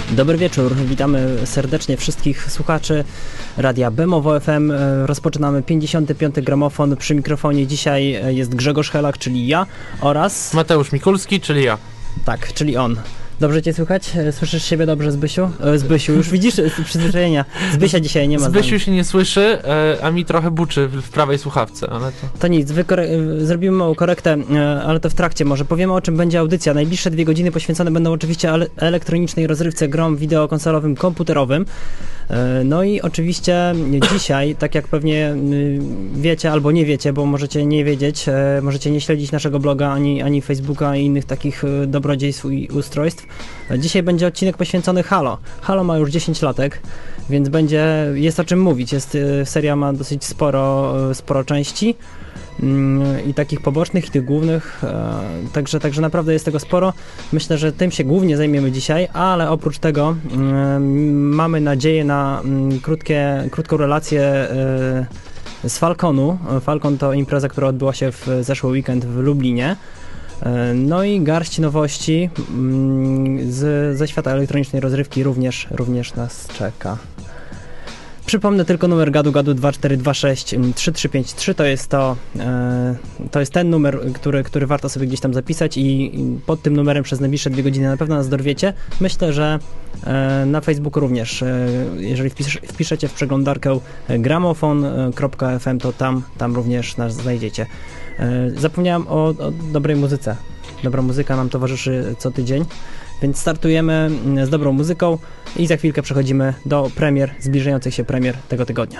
Dobry wieczór, witamy serdecznie wszystkich słuchaczy Radia Bemowo FM. Rozpoczynamy 55. gramofon. Przy mikrofonie dzisiaj jest Grzegorz Helak, czyli ja, oraz Mateusz Mikulski, czyli ja. Tak, czyli on. Dobrze cię słychać? Słyszysz siebie dobrze, Zbysiu? Zbysiu, już widzisz przyzwyczajenia. Zbysia dzisiaj nie ma. Zbysiu się nie słyszy, a mi trochę buczy w prawej słuchawce, ale to... To nic, zrobimy małą korektę, ale to w trakcie może. Powiemy, o czym będzie audycja. Najbliższe 2 godziny poświęcone będą oczywiście elektronicznej rozrywce, grom wideokonsolowym, komputerowym. No i oczywiście dzisiaj, tak jak pewnie wiecie albo nie wiecie, bo możecie nie wiedzieć, możecie nie śledzić naszego bloga, ani Facebooka i innych takich dobrodziejstw i ustrojstw. Dzisiaj będzie odcinek poświęcony Halo. Halo ma już 10 latek, więc jest o czym mówić. Seria ma dosyć sporo części i takich pobocznych, i tych głównych, także naprawdę jest tego sporo. Myślę, że tym się głównie zajmiemy dzisiaj, ale oprócz tego mamy nadzieję na krótką relację z Falconu. Falcon to impreza, która odbyła się w zeszły weekend w Lublinie. No i garść nowości ze świata elektronicznej rozrywki również nas czeka. Przypomnę tylko numer gadu 2426 3353, to jest ten numer, który warto sobie gdzieś tam zapisać i pod tym numerem przez najbliższe 2 godziny na pewno nas dorwiecie. Myślę, że na Facebooku również, jeżeli wpiszecie w przeglądarkę gramofon.fm, to tam również nas znajdziecie. Zapomniałem o dobrej muzyce. Dobra muzyka nam towarzyszy co tydzień, więc startujemy z dobrą muzyką i za chwilkę przechodzimy do zbliżających się premier tego tygodnia.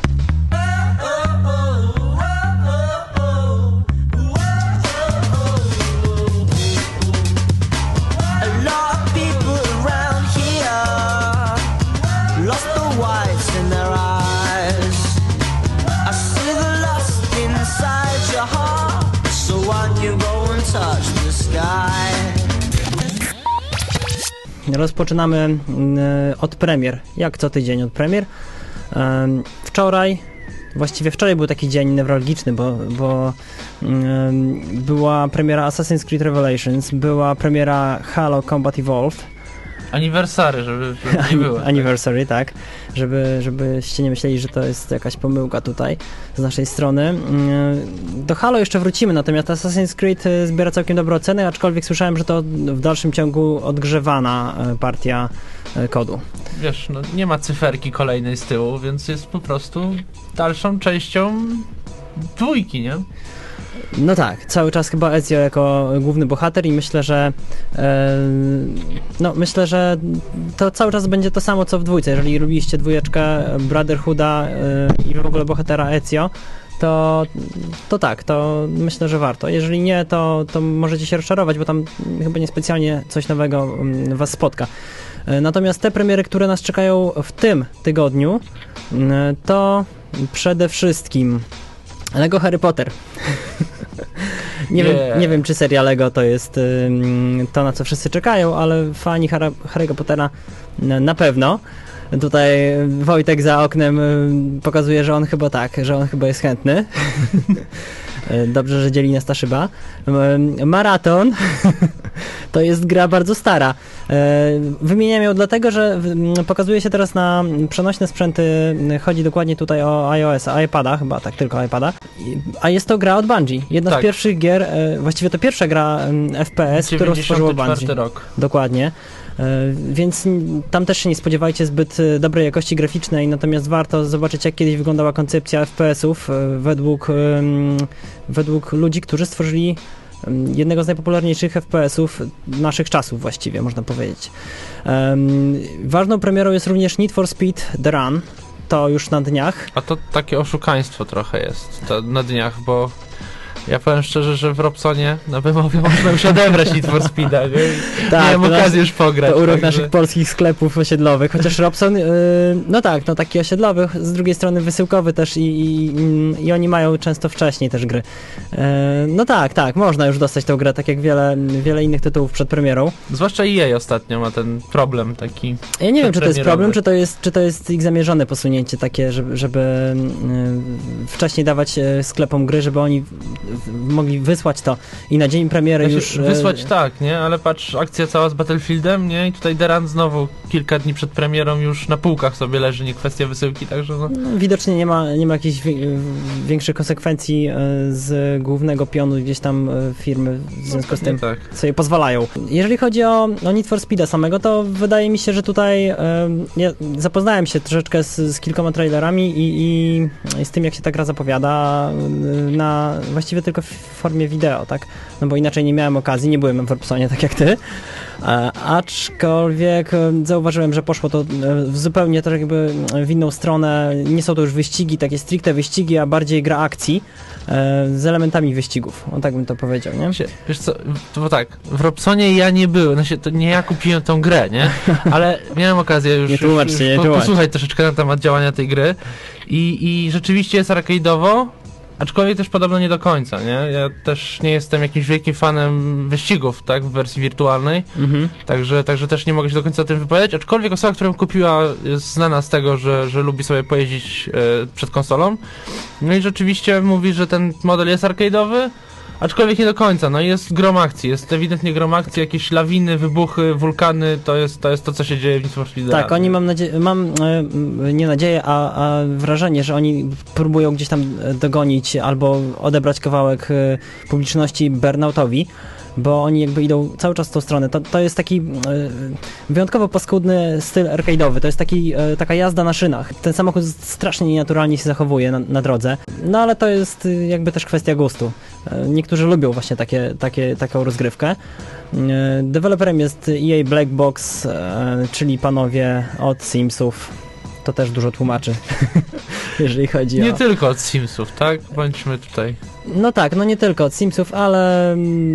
Rozpoczynamy od premier, jak co tydzień od premier. Wczoraj był taki dzień newralgiczny, bo była premiera Assassin's Creed Revelations, była premiera Halo Combat Evolved. Anniversary, żeby nie było. Anniversary, tak. Żebyście nie myśleli, że to jest jakaś pomyłka tutaj z naszej strony. Do Halo jeszcze wrócimy, natomiast Assassin's Creed zbiera całkiem dobre oceny, aczkolwiek słyszałem, że to w dalszym ciągu odgrzewana partia kodu. Wiesz, nie ma cyferki kolejnej z tyłu, więc jest po prostu dalszą częścią 2, nie? No tak, cały czas chyba Ezio jako główny bohater i myślę, że to cały czas będzie to samo co w 2. Jeżeli lubiliście 2 Brotherhooda i w ogóle bohatera Ezio, to tak, to myślę, że warto. Jeżeli nie, to możecie się rozczarować, bo tam chyba niespecjalnie coś nowego was spotka. Natomiast te premiery, które nas czekają w tym tygodniu, to przede wszystkim Lego Harry Potter. Nie wiem, czy seria Lego to jest to, na co wszyscy czekają, ale fani Harry'ego Pottera na pewno. Tutaj Wojtek za oknem pokazuje, że on chyba jest chętny. Dobrze, że dzieli nas ta szyba. Maraton to jest gra bardzo stara. Wymieniam ją dlatego, że pokazuje się teraz na przenośne sprzęty, chodzi dokładnie tutaj o iOS-a, iPada, chyba tak, tylko iPada. A jest to gra od Bungie. Jedna z pierwszych gier, właściwie to pierwsza gra FPS, którą stworzyło Bungie. Rok. Dokładnie. Więc tam też się nie spodziewajcie zbyt dobrej jakości graficznej, natomiast warto zobaczyć, jak kiedyś wyglądała koncepcja FPS-ów według ludzi, którzy stworzyli jednego z najpopularniejszych FPS-ów naszych czasów właściwie, można powiedzieć. Ważną premierą jest również Need for Speed The Run, to już na dniach. A to takie oszukaństwo trochę jest to na dniach, bo ja powiem szczerze, że w Robsonie na Bemowie można już odebrać Need for Speeda. Miałem okazję już pograć. To urok naszych polskich sklepów osiedlowych, chociaż Robson, taki osiedlowy, z drugiej strony wysyłkowy też i oni mają często wcześniej też gry. Tak, można już dostać tę grę, tak jak wiele innych tytułów przed premierą. Zwłaszcza EA ostatnio ma ten problem taki. Ja nie wiem, czy to jest problem, czy to jest ich zamierzone posunięcie takie, żeby wcześniej dawać sklepom gry, żeby oni mogli wysłać to i na dzień premiery już... Wysłać tak, nie? Ale patrz, akcja cała z Battlefieldem, nie? I tutaj The Run znowu kilka dni przed premierą już na półkach sobie leży, nie kwestia wysyłki, także no... Widocznie nie ma jakichś większych konsekwencji z głównego pionu gdzieś tam firmy, w związku z tym sobie pozwalają. Jeżeli chodzi o Need for Speeda samego, to wydaje mi się, że tutaj ja zapoznałem się troszeczkę z kilkoma trailerami i z tym, jak się ta gra zapowiada, właściwie tylko w formie wideo, tak? No bo inaczej nie miałem okazji, nie byłem w Robsonie tak jak ty, aczkolwiek zauważyłem, że poszło to zupełnie tak jakby w inną stronę. Nie są to już wyścigi, takie stricte wyścigi, a bardziej gra akcji z elementami wyścigów. O tak bym to powiedział, nie? Wiesz co, bo tak, w Robsonie ja nie byłem, znaczy to nie ja kupiłem tą grę, nie? Ale miałem okazję już posłuchać troszeczkę na temat działania tej gry i rzeczywiście jest arcade'owo, aczkolwiek też podobno nie do końca, nie? Ja też nie jestem jakimś wielkim fanem wyścigów, tak, w wersji wirtualnej, także też nie mogę się do końca o tym wypowiedzieć, aczkolwiek osoba, która kupiła, jest znana z tego, że lubi sobie pojeździć przed konsolą, no i rzeczywiście mówi, że ten model jest arcade'owy, aczkolwiek nie do końca, no jest grom akcji, jest ewidentnie grom akcji, jakieś lawiny, wybuchy, wulkany, to jest to, co się dzieje w Need for Speed. Tak, oni mam nie nadzieję, a wrażenie, że oni próbują gdzieś tam dogonić albo odebrać kawałek publiczności Burnoutowi, bo oni jakby idą cały czas w tą stronę. To jest taki wyjątkowo paskudny styl arcade'owy. To jest taka jazda na szynach. Ten samochód strasznie nienaturalnie się zachowuje na drodze. No ale to jest jakby też kwestia gustu. Niektórzy lubią właśnie taką rozgrywkę. Deweloperem jest EA Black Box, czyli panowie od Simsów. To też dużo tłumaczy, jeżeli chodzi Nie tylko od Simsów, tak? Bądźmy tutaj. No tak, no nie tylko od Simsów, ale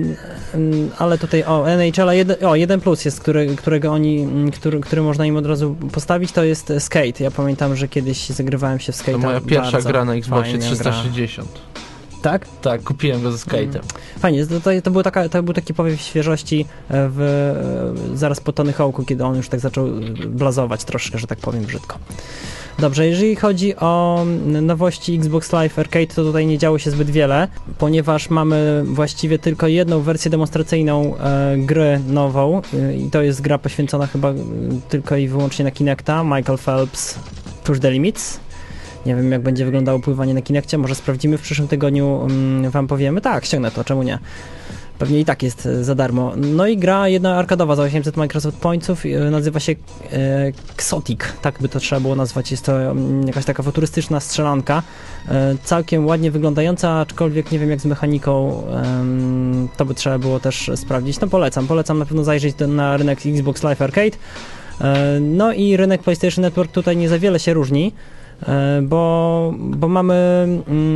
tutaj NHL 1 plus jest, który można im od razu postawić, to jest Skate. Ja pamiętam, że kiedyś zagrywałem się w Skate'a. To moja pierwsza gra na Xboxie 360. Tak? Tak, kupiłem go ze Skate'em. Fajnie, to był taki powiew świeżości zaraz po Tony Hawk'u, kiedy on już tak zaczął blazować troszkę, że tak powiem brzydko. Dobrze, jeżeli chodzi o nowości Xbox Live Arcade, to tutaj nie działo się zbyt wiele, ponieważ mamy właściwie tylko jedną wersję demonstracyjną gry nową i to jest gra poświęcona chyba tylko i wyłącznie na Kinecta, Michael Phelps Push the Limits. Nie wiem, jak będzie wyglądało pływanie na Kinectie, może sprawdzimy w przyszłym tygodniu, wam powiemy. Tak, ściągnę to, czemu nie? Pewnie i tak jest za darmo. No i gra jedna arkadowa za 800 Microsoft Pointsów, nazywa się Xotic, tak by to trzeba było nazwać. Jest to jakaś taka futurystyczna strzelanka, całkiem ładnie wyglądająca, aczkolwiek nie wiem jak z mechaniką, to by trzeba było też sprawdzić. No polecam na pewno zajrzeć na rynek Xbox Live Arcade. No i rynek PlayStation Network tutaj nie za wiele się różni, bo mamy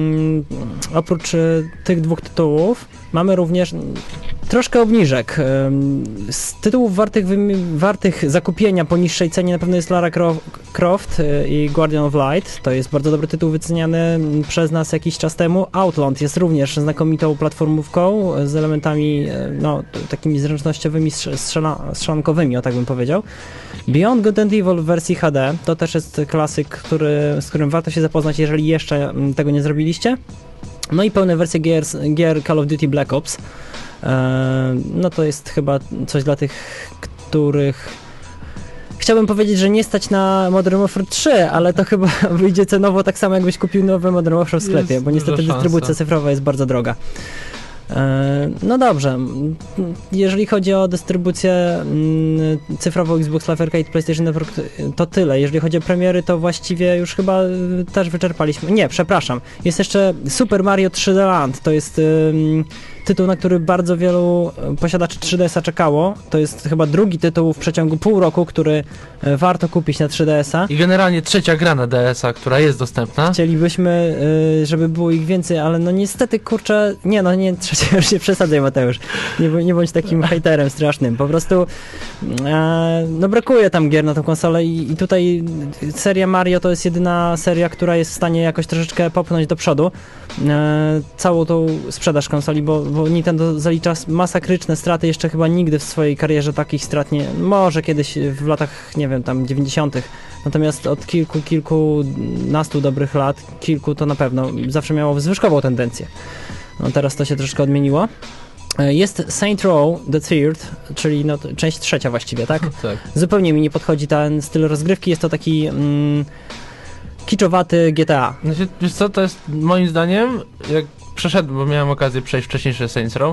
oprócz tych dwóch tytułów mamy również troszkę obniżek. Z tytułów wartych zakupienia po niższej cenie na pewno jest Lara Croft i Guardian of Light. To jest bardzo dobry tytuł wyceniany przez nas jakiś czas temu. Outland jest również znakomitą platformówką z elementami takimi zręcznościowymi, strzelankowymi, o tak bym powiedział. Beyond Good and Evil w wersji HD to też jest klasyk, z którym warto się zapoznać, jeżeli jeszcze tego nie zrobiliście. No i pełne wersje gier Call of Duty Black Ops. No to jest chyba coś dla tych, których chciałbym powiedzieć, że nie stać na Modern Warfare 3, ale to chyba wyjdzie cenowo tak samo, jakbyś kupił nowy Modern Warfare w sklepie, bo niestety dystrybucja cyfrowa jest bardzo droga. No dobrze, jeżeli chodzi o dystrybucję cyfrową Xbox Live Arcade, PlayStation Network, to tyle. Jeżeli chodzi o premiery, to właściwie już chyba też wyczerpaliśmy. Nie, przepraszam. Jest jeszcze Super Mario 3D Land. To jest tytuł, na który bardzo wielu posiadaczy 3DS-a czekało. To jest chyba drugi tytuł w przeciągu pół roku, który warto kupić na 3DS-a. I generalnie trzecia gra na DS-a, która jest dostępna. Chcielibyśmy, żeby było ich więcej, ale no niestety, kurczę, nie trzecia, już nie przesadzaj, Mateusz. Nie bądź takim hejterem strasznym. Po prostu brakuje tam gier na tą konsolę i tutaj seria Mario to jest jedyna seria, która jest w stanie jakoś troszeczkę popchnąć do przodu całą tą sprzedaż konsoli, bo Nintendo zalicza masakryczne straty, jeszcze chyba nigdy w swojej karierze takich strat nie, może kiedyś w latach, nie wiem, tam 90. Natomiast od kilkunastu dobrych lat, kilku to na pewno zawsze miało zwyżkową tendencję. No teraz to się troszkę odmieniło. Jest Saints Row the Third, czyli no, część trzecia właściwie, tak? Tak. Zupełnie mi nie podchodzi ten styl rozgrywki, jest to taki kiczowaty GTA. Wiesz co, to jest moim zdaniem, jak przeszedłem, bo miałem okazję przejść wcześniejsze Saints Row,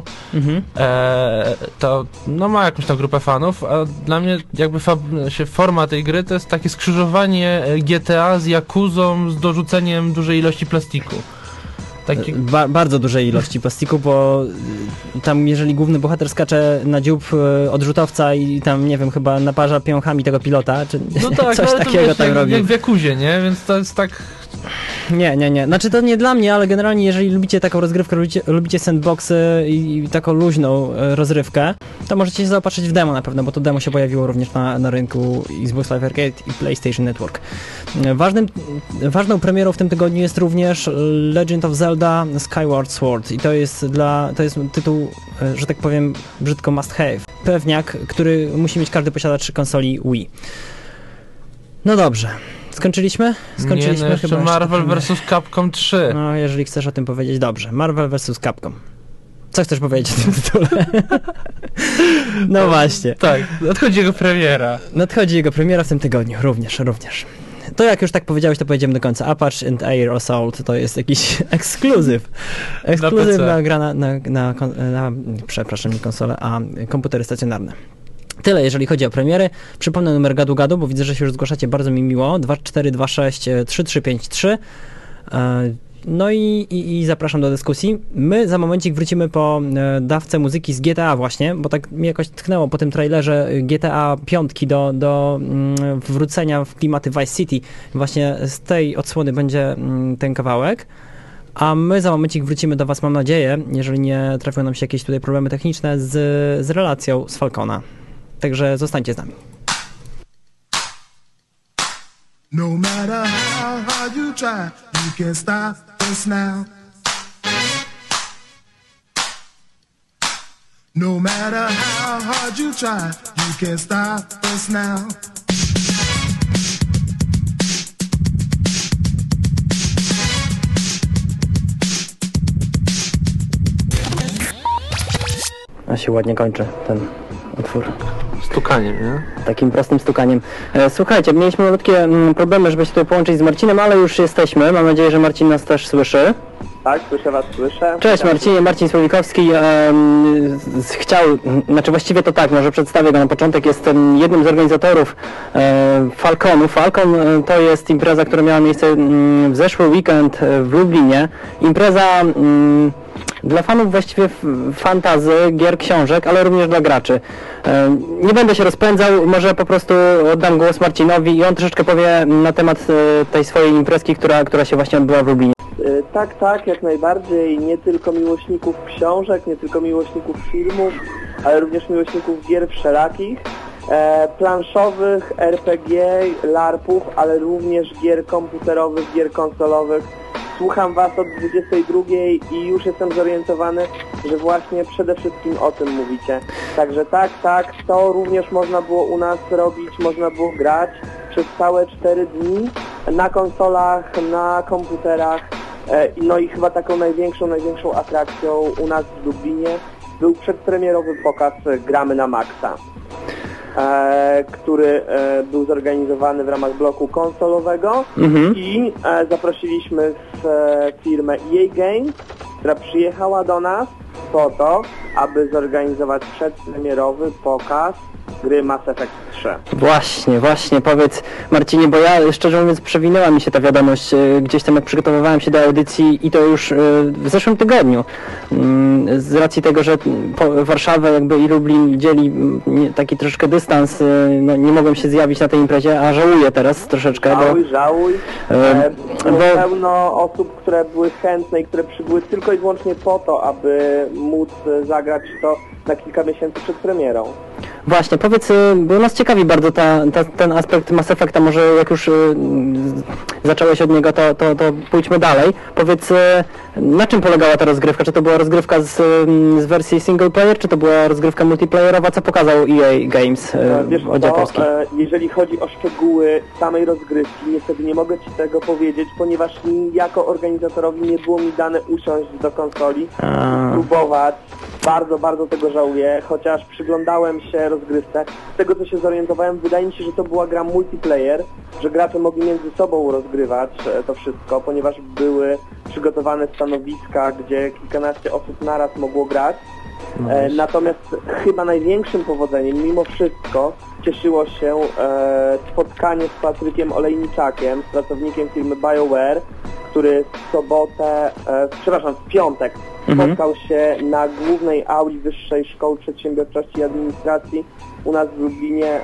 to no, ma jakąś tam grupę fanów, a dla mnie jakby forma tej gry to jest takie skrzyżowanie GTA z Yakuzą z dorzuceniem dużej ilości plastiku. Bardzo dużej ilości plastiku, bo tam jeżeli główny bohater skacze na dziób odrzutowca i tam, nie wiem, chyba naparza piąchami tego pilota, czy no tak, coś takiego tam robi. Jak w Yakuzie, nie? Więc to jest tak... Nie. Znaczy to nie dla mnie, ale generalnie jeżeli lubicie taką rozgrywkę, lubicie sandboxy i taką luźną rozrywkę, to możecie się zaopatrzyć w demo na pewno, bo to demo się pojawiło również na rynku Xbox Live Arcade i PlayStation Network. Ważną premierą w tym tygodniu jest również Legend of Zelda Skyward Sword i to jest tytuł, że tak powiem brzydko must have. Pewniak, który musi mieć każdy posiadacz konsoli Wii. No dobrze. Skończyliśmy nie, chyba. Marvel vs. Capcom 3. No, jeżeli chcesz o tym powiedzieć, dobrze. Marvel vs. Capcom. Co chcesz powiedzieć o tym tytule? No właśnie. Tak, nadchodzi jego premiera. Nadchodzi jego premiera w tym tygodniu, również. To jak już tak powiedziałeś, to pojedziemy do końca. Apache and Air Assault to jest jakiś ekskluzyw. Ekskluzywna gra na przepraszam, nie konsolę, a komputery stacjonarne. Tyle, jeżeli chodzi o premiery. Przypomnę numer gadu, bo widzę, że się już zgłaszacie, bardzo mi miło. 2426 3353. No i zapraszam do dyskusji. My za momencik wrócimy po dawce muzyki z GTA właśnie, bo tak mi jakoś tknęło po tym trailerze GTA 5 do wrócenia w klimaty Vice City. Właśnie z tej odsłony będzie ten kawałek. A my za momencik wrócimy do was, mam nadzieję, jeżeli nie trafią nam się jakieś tutaj problemy techniczne z relacją z Falcona. Także zostańcie z nami. No matter how hard you try, you can't stop us now. No matter how hard you try, you can't stop us now. A się ładnie kończy ten utwór. Stukaniem, nie? Takim prostym stukaniem. Słuchajcie, mieliśmy malutkie problemy, żeby się tutaj połączyć z Marcinem, ale już jesteśmy. Mam nadzieję, że Marcin nas też słyszy. Tak, słyszę. Cześć Marcinie, Marcin Słowikowski właściwie to tak, może przedstawię go na początek, jest jednym z organizatorów Falconu. Falcon to jest impreza, która miała miejsce w zeszły weekend w Lublinie. Impreza dla fanów właściwie fantasy, gier, książek, ale również dla graczy. Nie będę się rozpędzał, może po prostu oddam głos Marcinowi i on troszeczkę powie na temat tej swojej imprezki, która się właśnie odbyła w Lublinie. Tak, jak najbardziej. Nie tylko miłośników książek, nie tylko miłośników filmów, ale również miłośników gier wszelakich, planszowych, RPG, LARPów, ale również gier komputerowych, gier konsolowych. Słucham was od 22 i już jestem zorientowany, że właśnie przede wszystkim o tym mówicie. Także tak, to również można było u nas robić, można było grać przez całe 4 dni na konsolach, na komputerach. No i chyba taką największą atrakcją u nas w Lublinie był przedpremierowy pokaz Gramy na Maxa, który był zorganizowany w ramach bloku konsolowego i zaprosiliśmy firmę EA Games, która przyjechała do nas po to, aby zorganizować przedpremierowy pokaz gry Mass Effect 3. Właśnie, powiedz Marcinie, bo ja szczerze mówiąc przewinęła mi się ta wiadomość gdzieś tam jak przygotowywałem się do audycji i to już w zeszłym tygodniu. Z racji tego, że Warszawę jakby i Lublin dzieli taki troszkę dystans, no nie mogłem się zjawić na tej imprezie, a żałuję teraz troszeczkę. Żałuj. Było pełno osób, które były chętne i które przybyły tylko i wyłącznie po to, aby móc zagrać to na kilka miesięcy przed premierą. Właśnie, powiedz, bo nas ciekawi bardzo ten aspekt Mass Effecta, może jak już zacząłeś od niego, to pójdźmy dalej. Powiedz, na czym polegała ta rozgrywka? Czy to była rozgrywka z wersji single player, czy to była rozgrywka multiplayerowa? Co pokazał EA Games oddział polski? Jeżeli chodzi o szczegóły samej rozgrywki, niestety nie mogę Ci tego powiedzieć, ponieważ jako organizatorowi nie było mi dane usiąść do konsoli, próbować. Bardzo, bardzo tego żałuję, chociaż przyglądałem się rozgrywce. Z tego, co się zorientowałem, wydaje mi się, że to była gra multiplayer, że gracze mogli między sobą rozgrywać to wszystko, ponieważ były przygotowane stanowiska, gdzie kilkanaście osób naraz mogło grać. Natomiast chyba największym powodzeniem, mimo wszystko, cieszyło się spotkanie z Patrykiem Olejniczakiem, z pracownikiem firmy BioWare, który w piątek spotkał się na głównej auli Wyższej Szkoły Przedsiębiorczości i Administracji u nas w Lublinie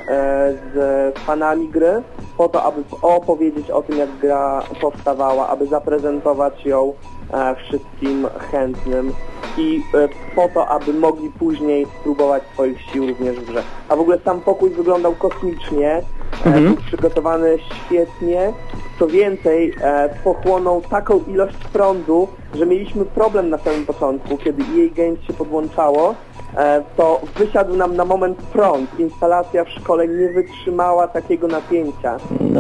z fanami gry, po to, aby opowiedzieć o tym, jak gra powstawała, aby zaprezentować ją wszystkim chętnym i po to, aby mogli później spróbować swoich sił również w grze. A w ogóle sam pokój wyglądał kosmicznie, był przygotowany świetnie. Co więcej, pochłonął taką ilość prądu, że mieliśmy problem na samym początku, kiedy EA Games się podłączało, to wysiadł nam na moment prąd. Instalacja w szkole nie wytrzymała takiego napięcia.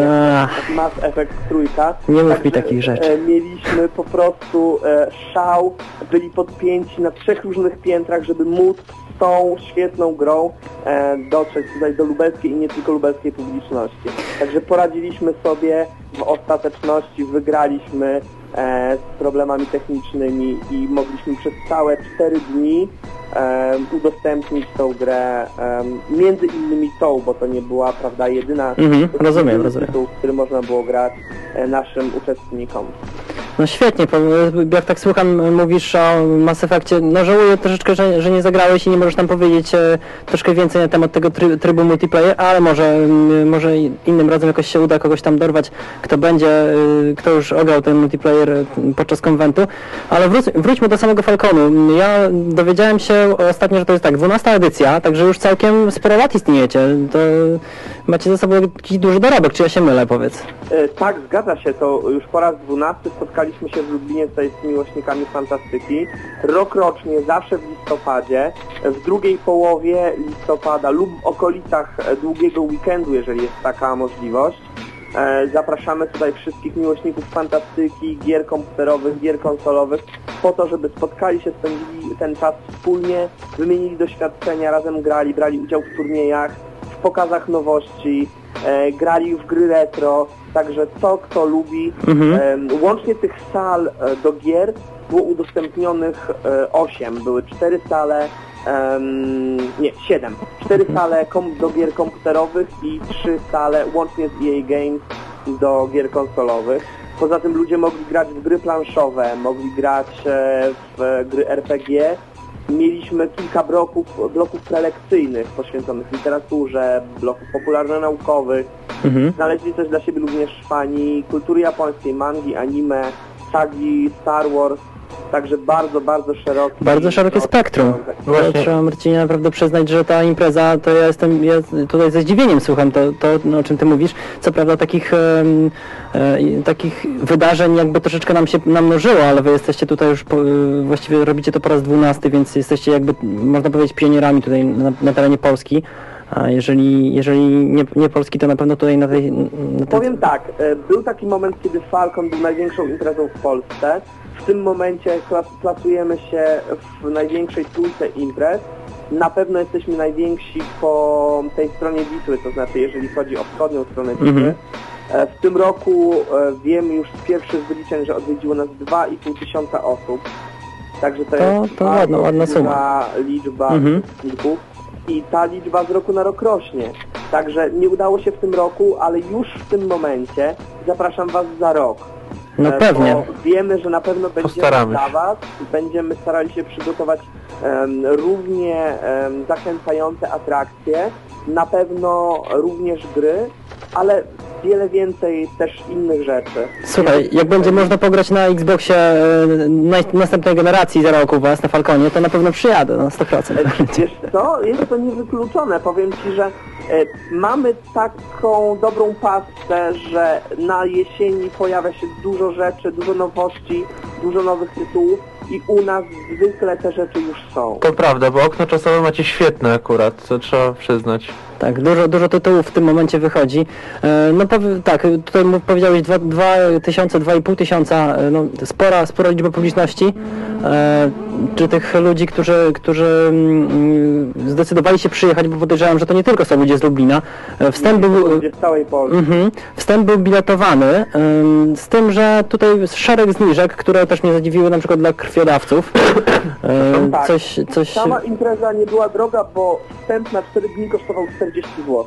Mass Effect 3. Nie mów mi takich rzeczy. Mieliśmy po prostu szał, byli podpięci na 3 różnych piętrach, żeby móc tą świetną grą dotrzeć tutaj do lubelskiej i nie tylko lubelskiej publiczności. Także poradziliśmy sobie w ostateczności, wygraliśmy z problemami technicznymi i mogliśmy przez całe 4 dni udostępnić tą grę, między innymi tą, bo to nie była, prawda, jedyna rozumiem. tytuł, w który można było grać naszym uczestnikom. No świetnie, jak tak słucham, mówisz o Mass Effectie, no żałuję troszeczkę, że nie zagrałeś i nie możesz nam powiedzieć troszkę więcej na temat tego trybu multiplayer, ale może innym razem jakoś się uda kogoś tam dorwać, kto już ograł ten multiplayer podczas konwentu, ale wróćmy do samego Falconu. Ja dowiedziałem się ostatnio, że to jest tak, 12. edycja, także już całkiem sporo lat istniejecie. To macie ze sobą jakiś duży dorobek, czy ja się mylę, powiedz? Tak, zgadza się, to już po raz 12 spotkaliśmy się w Lublinie tutaj z miłośnikami fantastyki. Rokrocznie, zawsze w listopadzie, w drugiej połowie listopada lub w okolicach długiego weekendu, jeżeli jest taka możliwość. Zapraszamy tutaj wszystkich miłośników fantastyki, gier komputerowych, gier konsolowych, po to, żeby spotkali się, spędzili ten czas wspólnie, wymienili doświadczenia, razem grali, brali udział w turniejach, w pokazach nowości, grali w gry retro, także co kto lubi. Łącznie tych sal do gier było udostępnionych 8, były 4 sale, 7. 4 sale do gier komputerowych i 3 sale łącznie z EA Games do gier konsolowych. Poza tym ludzie mogli grać w gry planszowe, mogli grać w gry RPG. Mieliśmy kilka bloków prelekcyjnych poświęconych literaturze, bloków popularno-naukowych. Znaleźli też dla siebie również fani kultury japońskiej, mangi, anime, sagi, Star Wars. Także bardzo, bardzo szerokie. Bardzo szerokie spektrum. Trzeba, Marcinie, naprawdę przyznać, że ta impreza, to ja tutaj ze zdziwieniem słucham to o czym ty mówisz. Co prawda takich wydarzeń jakby troszeczkę nam się namnożyło, ale wy jesteście tutaj już, właściwie robicie to po raz 12, więc jesteście jakby, można powiedzieć, pionierami tutaj na terenie Polski. A jeżeli nie Polski, to na pewno tutaj na tej... Powiem tak, był taki moment, kiedy Falcon był największą imprezą w Polsce. W tym momencie plasujemy się w największej trójce imprez. Na pewno jesteśmy najwięksi po tej stronie Wisły, to znaczy jeżeli chodzi o wschodnią stronę Wisły. W tym roku wiemy już z pierwszych wyliczeń, że odwiedziło nas 2,5 tysiąca osób. Także to jest ładna suma. Liczba uczestników. I ta liczba z roku na rok rośnie. Także nie udało się w tym roku, ale już w tym momencie zapraszam Was za rok. No pewnie. Bo wiemy, że na pewno będziemy dla Was, będziemy starali się przygotować równie zachęcające atrakcje, na pewno również gry, ale wiele więcej też innych rzeczy. Słuchaj, jak będzie można pograć na Xboxie następnej generacji za rok u was na Falconie, to na pewno przyjadę na 100%. Wiesz co, jest to niewykluczone. Powiem ci, że mamy taką dobrą pastę, że na jesieni pojawia się dużo rzeczy, dużo nowości, dużo nowych tytułów i u nas zwykle te rzeczy już są. To prawda, bo okno czasowe macie świetne akurat, to trzeba przyznać. Tak, dużo tytułów w tym momencie wychodzi. No tak, tutaj powiedziałeś 2500, no spora liczba publiczności. Czy tych ludzi, którzy zdecydowali się przyjechać, bo podejrzewam, że to nie tylko są ludzie z Lublina. Wstęp był biletowany, z tym, że tutaj szereg zniżek, które też mnie zadziwiły, na przykład dla krwiodawców. Tak. Sama impreza nie była droga, bo wstęp na 4 dni kosztował 40 zł.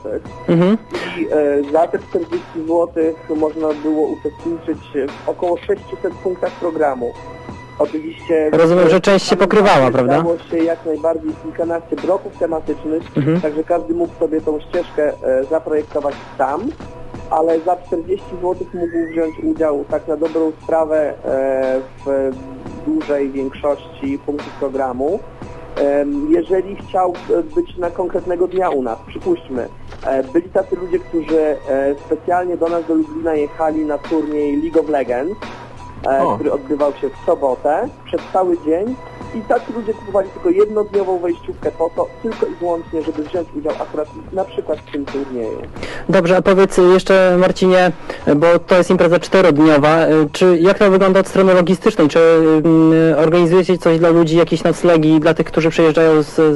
I za te 40 zł można było uczestniczyć w około 600 punktach programu. Oczywiście... Rozumiem, że część się pokrywała, prawda? Udało się jak najbardziej kilkanaście bloków tematycznych, także każdy mógł sobie tą ścieżkę zaprojektować sam, ale za 40 zł mógł wziąć udział tak na dobrą sprawę w dużej większości punktów programu. Jeżeli chciał być na konkretnego dnia u nas, przypuśćmy, byli tacy ludzie, którzy specjalnie do nas, do Lublina jechali na turniej League of Legends, który odbywał się w sobotę, przez cały dzień i tacy ludzie kupowali tylko jednodniową wejściówkę po to, tylko i wyłącznie, żeby wziąć udział akurat na przykład w tym turnieju. Dobrze, a powiedz jeszcze, Marcinie, bo to jest impreza 4-dniowa, jak to wygląda od strony logistycznej? Czy organizujecie coś dla ludzi, jakieś noclegi dla tych, którzy przyjeżdżają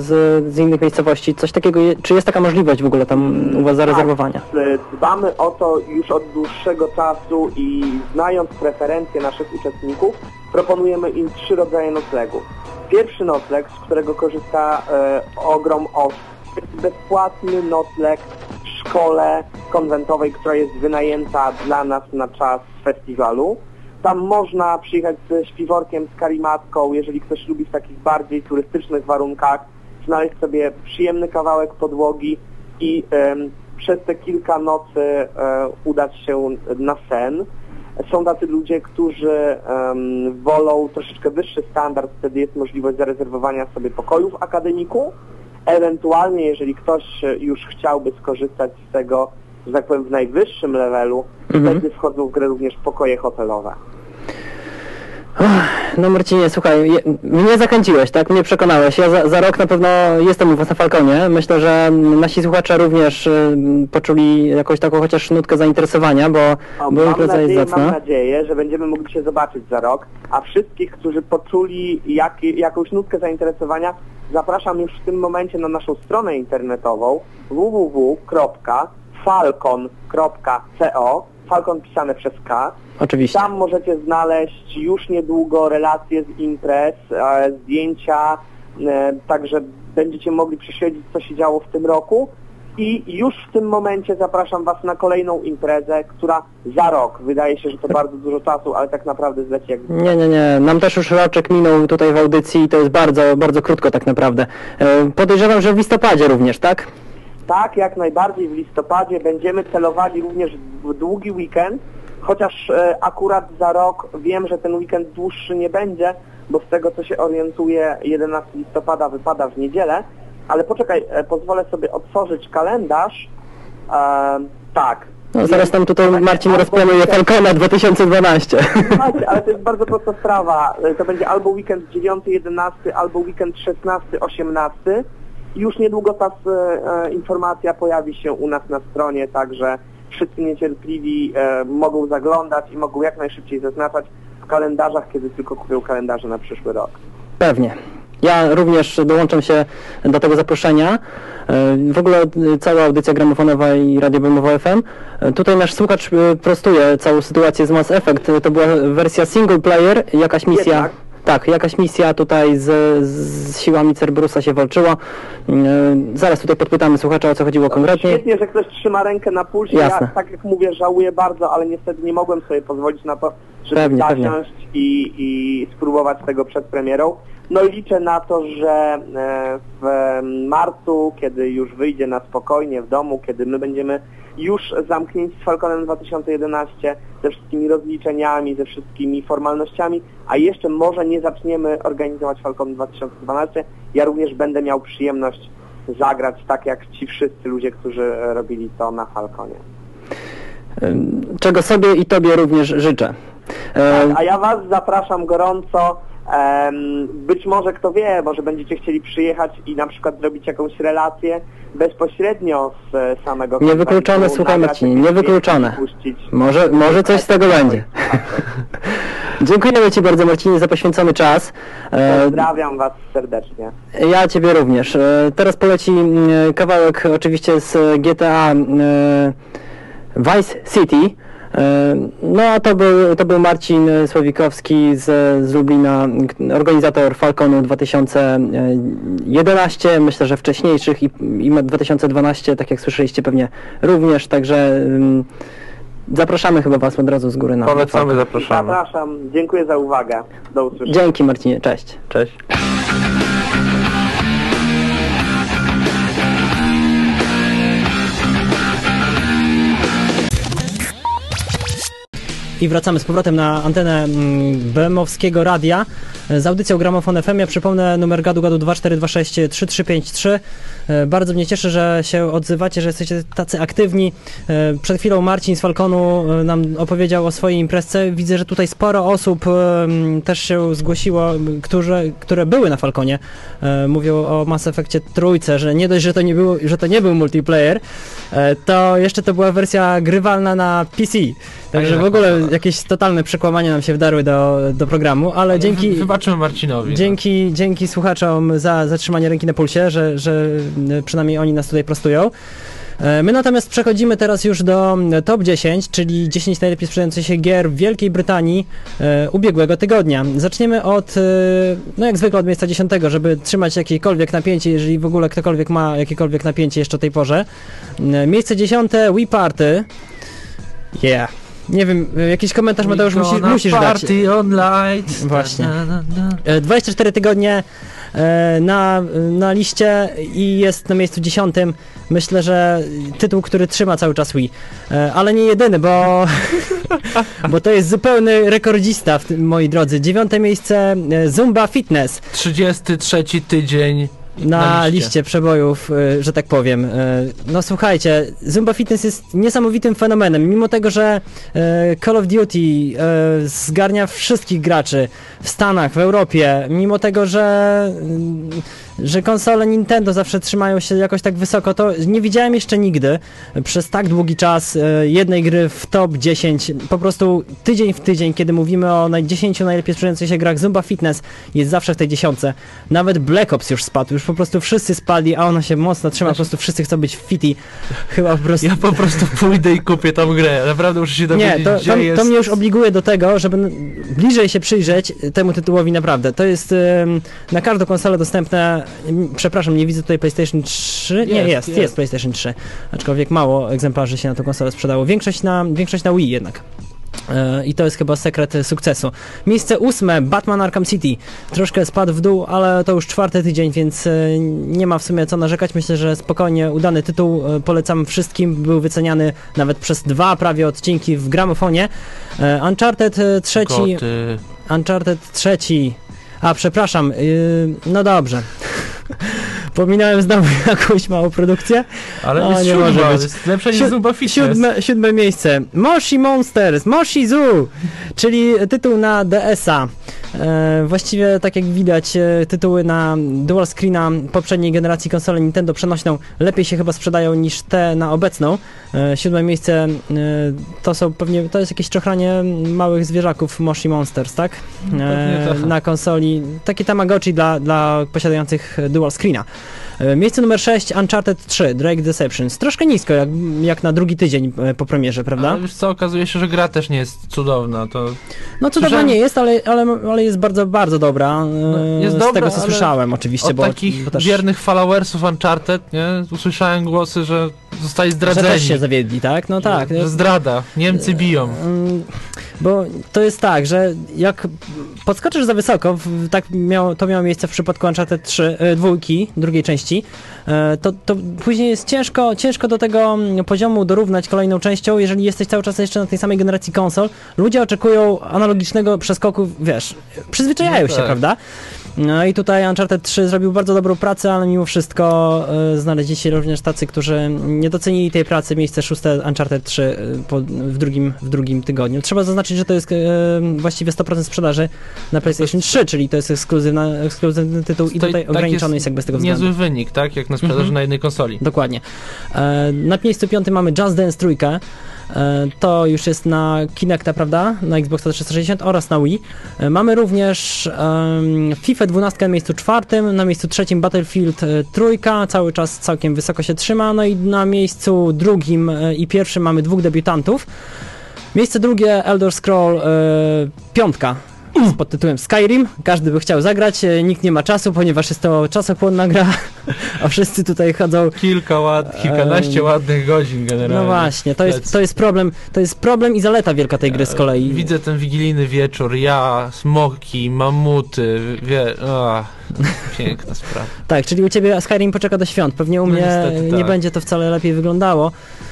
z innych miejscowości? Coś takiego, czy jest taka możliwość w ogóle tam u was zarezerwowania? Tak, dbamy o to już od dłuższego czasu i znając preferencje naszych uczestników, proponujemy im 3 rodzaje noclegów. Pierwszy nocleg, z którego korzysta ogrom osób, jest bezpłatny nocleg w szkole konwentowej, która jest wynajęta dla nas na czas festiwalu. Tam można przyjechać ze śpiworkiem, z karimatką, jeżeli ktoś lubi w takich bardziej turystycznych warunkach, znaleźć sobie przyjemny kawałek podłogi i przez te kilka nocy udać się na sen. Są tacy ludzie, którzy wolą troszeczkę wyższy standard, wtedy jest możliwość zarezerwowania sobie pokoju w akademiku. Ewentualnie, jeżeli ktoś już chciałby skorzystać z tego, że tak powiem, w najwyższym levelu, wtedy wchodzą w grę również pokoje hotelowe. No Marcinie, słuchaj, mnie zachęciłeś, tak? Mnie przekonałeś. Ja za rok na pewno jestem u was na Falconie. Myślę, że nasi słuchacze również poczuli jakąś taką chociaż nutkę zainteresowania, bo impreza jest zacna. Mam nadzieję, że będziemy mogli się zobaczyć za rok, a wszystkich, którzy poczuli jakąś nutkę zainteresowania, zapraszam już w tym momencie na naszą stronę internetową www.falcon.co, Falcon pisane przez K. Oczywiście. Tam możecie znaleźć już niedługo relacje z imprez, zdjęcia, także będziecie mogli prześledzić, co się działo w tym roku. I już w tym momencie zapraszam was na kolejną imprezę, która za rok, wydaje się, że to bardzo dużo czasu, ale tak naprawdę zleci jak... Nie. Nam też już roczek minął tutaj w audycji i to jest bardzo, bardzo krótko tak naprawdę. Podejrzewam, że w listopadzie również, tak? Tak, jak najbardziej w listopadzie. Będziemy celowali również w długi weekend, chociaż akurat za rok wiem, że ten weekend dłuższy nie będzie, bo z tego co się orientuję 11 listopada wypada w niedzielę, ale poczekaj, pozwolę sobie otworzyć kalendarz. Tak. No, zaraz tam tutaj Marcin rozplanuje Falcona 2012. Słuchajcie, ale to jest bardzo prosta sprawa. To będzie albo weekend 9-11, albo weekend 16-18. Już niedługo ta informacja pojawi się u nas na stronie, także wszyscy niecierpliwi mogą zaglądać i mogą jak najszybciej zaznaczać w kalendarzach, kiedy tylko kupią kalendarze na przyszły rok. Pewnie. Ja również dołączam się do tego zaproszenia. W ogóle cała audycja gramofonowa i Radio Bemowo FM. Tutaj nasz słuchacz prostuje całą sytuację z Mass Effect. To była wersja single player, jakaś misja... Jednak. Tak, jakaś misja tutaj z siłami Cerberusa się walczyło. Zaraz tutaj podpytamy słuchacza, o co chodziło konkretnie. Świetnie, że ktoś trzyma rękę na pulsie. Jasne. Ja, tak jak mówię, żałuję bardzo, ale niestety nie mogłem sobie pozwolić na to, żeby zasiąść i spróbować tego przed premierą. No i liczę na to, że w marcu, kiedy już wyjdzie na spokojnie w domu, kiedy my będziemy już zamknięci z Falconem 2011, ze wszystkimi rozliczeniami, ze wszystkimi formalnościami, a jeszcze może nie zaczniemy organizować Falcon 2012, ja również będę miał przyjemność zagrać tak jak ci wszyscy ludzie, którzy robili to na Falconie. Czego sobie i tobie również życzę. Tak, a ja was zapraszam gorąco. Być może, kto wie, może będziecie chcieli przyjechać i na przykład zrobić jakąś relację bezpośrednio z samego koncertu. Niewykluczone, słuchaj Marcinie, niewykluczone. Może coś z tego będzie. Dziękujemy Ci bardzo, Marcinie, za poświęcony czas. Pozdrawiam Was serdecznie. Ja Ciebie również. Teraz poleci kawałek oczywiście z GTA Vice City. No a to był Marcin Słowikowski z Lublina, organizator Falconu 2011, myślę, że wcześniejszych i 2012, tak jak słyszeliście pewnie również, także zapraszamy chyba Was od razu z góry na Polecamy, zapraszamy. Zapraszam, dziękuję za uwagę, do usłyszenia. Dzięki Marcinie, cześć. Cześć. I wracamy z powrotem na antenę BM-owskiego radia z audycją Gramofon FM. Ja przypomnę numer gadu 2426 3353. Bardzo mnie cieszy, że się odzywacie, że jesteście tacy aktywni. Przed chwilą Marcin z Falconu nam opowiedział o swojej imprezce. Widzę, że tutaj sporo osób też się zgłosiło, które były na Falconie. Mówią o Mass Effectie trójce, że nie dość, że to nie był multiplayer, to jeszcze to była wersja grywalna na PC. Także w ogóle jakieś totalne przekłamania nam się wdarły do programu, ale dzięki... Wybaczymy Marcinowi. Dzięki słuchaczom za zatrzymanie ręki na pulsie, że przynajmniej oni nas tutaj prostują. My natomiast przechodzimy teraz już do top 10, czyli 10 najlepiej sprzedających się gier w Wielkiej Brytanii ubiegłego tygodnia. Zaczniemy od, no jak zwykle od miejsca 10, żeby trzymać jakiekolwiek napięcie, jeżeli w ogóle ktokolwiek ma jakiekolwiek napięcie jeszcze o tej porze. Miejsce 10, Wii Party. Yeah. Nie wiem, jakiś komentarz Mateusz musisz dać. Party on lights. Właśnie. 24 tygodnie na liście i jest na miejscu 10. Myślę, że tytuł, który trzyma cały czas Wii. Ale nie jedyny, bo to jest zupełny rekordzista, moi drodzy. 9. miejsce Zumba Fitness. 33 tydzień na liście przebojów, że tak powiem. No słuchajcie, Zumba Fitness jest niesamowitym fenomenem, mimo tego, że Call of Duty zgarnia wszystkich graczy w Stanach, w Europie, mimo tego, że konsole Nintendo zawsze trzymają się jakoś tak wysoko, to nie widziałem jeszcze nigdy przez tak długi czas jednej gry w top 10, po prostu tydzień w tydzień, kiedy mówimy o 10 najlepiej sprzedających się grach, Zumba Fitness jest zawsze w tej 10. Nawet Black Ops już spadł, już po prostu wszyscy spadli, a ona się mocno trzyma, po prostu wszyscy chcą być fiti. Chyba po prostu... Ja po prostu pójdę i kupię tą grę, naprawdę muszę się dowiedzieć, to mnie już obliguje do tego, żeby bliżej się przyjrzeć temu tytułowi naprawdę. To jest na każdą konsolę dostępne. Przepraszam, nie widzę tutaj PlayStation 3. Nie, jest PlayStation 3. Aczkolwiek mało egzemplarzy się na tą konsolę sprzedało. Większość na Wii jednak. I to jest chyba sekret sukcesu. Miejsce 8, Batman Arkham City. Troszkę spadł w dół, ale to już 4. tydzień, więc nie ma w sumie co narzekać. Myślę, że spokojnie udany tytuł. Polecam wszystkim. Był wyceniany nawet przez 2 prawie odcinki w gramofonie. Uncharted 3. Uncharted 3. A, przepraszam. No dobrze. Pominąłem znowu jakąś małą produkcję. Ale jest nie może być. Jest lepsze niż Zumba Fitness. 7. miejsce. Moshi Monsters, Moshi Zoo, czyli tytuł na DS-a. Właściwie, tak jak widać, tytuły na dual screena poprzedniej generacji konsoli Nintendo przenośną lepiej się chyba sprzedają niż te na obecną. 7. miejsce to jest jakieś czochranie małych zwierzaków Moshi Monsters, tak? Na konsoli. Takie Tamagotchi dla posiadających dual screena. Miejsce numer 6, Uncharted 3, Drake Deceptions. Troszkę nisko, jak na drugi tydzień po premierze, prawda? Ale wiesz co, okazuje się, że gra też nie jest cudowna. No cudowna nie jest, ale jest bardzo, bardzo dobra. Jest z tego, co słyszałem oczywiście. Od takich wiernych followersów Uncharted, nie? Usłyszałem głosy, że zostali zdradzeni. Że też się zawiedli, tak? No tak. Że zdrada. Niemcy biją. Bo to jest tak, że jak podskoczysz za wysoko, to miało miejsce w przypadku Uncharted 3, drugiej części, to później jest ciężko do tego poziomu dorównać kolejną częścią, jeżeli jesteś cały czas jeszcze na tej samej generacji konsol. Ludzie oczekują analogicznego przeskoku, wiesz, przyzwyczajają się, prawda? No i tutaj Uncharted 3 zrobił bardzo dobrą pracę, ale mimo wszystko znaleźli się również tacy, którzy nie docenili tej pracy. Miejsce 6 Uncharted 3 w drugim tygodniu. Trzeba zaznaczyć, że to jest właściwie 100% sprzedaży na PlayStation 3, czyli to jest ekskluzywny tytuł i tutaj ograniczony jest jakby z tego względu. Niezły wynik, tak? Jak na sprzedaży na jednej konsoli. Dokładnie. Na miejscu 5 mamy Just Dance 3. To już jest na Kinecta, prawda? Na Xbox 360 oraz na Wii. Mamy również FIFA 12 na miejscu 4, na miejscu 3 Battlefield 3, cały czas całkiem wysoko się trzyma, no i na miejscu 2 i 1 mamy 2 debiutantów. Miejsce drugie Elder Scroll 5 pod tytułem Skyrim. Każdy by chciał zagrać, nikt nie ma czasu, ponieważ jest to czasochłonna gra, a wszyscy tutaj chodzą... Kilkanaście ładnych godzin generalnie. No właśnie, to jest problem i zaleta wielka tej gry z kolei. Widzę ten wigilijny wieczór, smoki, mamuty, piękna sprawa. Tak, czyli u ciebie Skyrim poczeka do świąt, pewnie u mnie niestety, nie będzie to wcale lepiej wyglądało.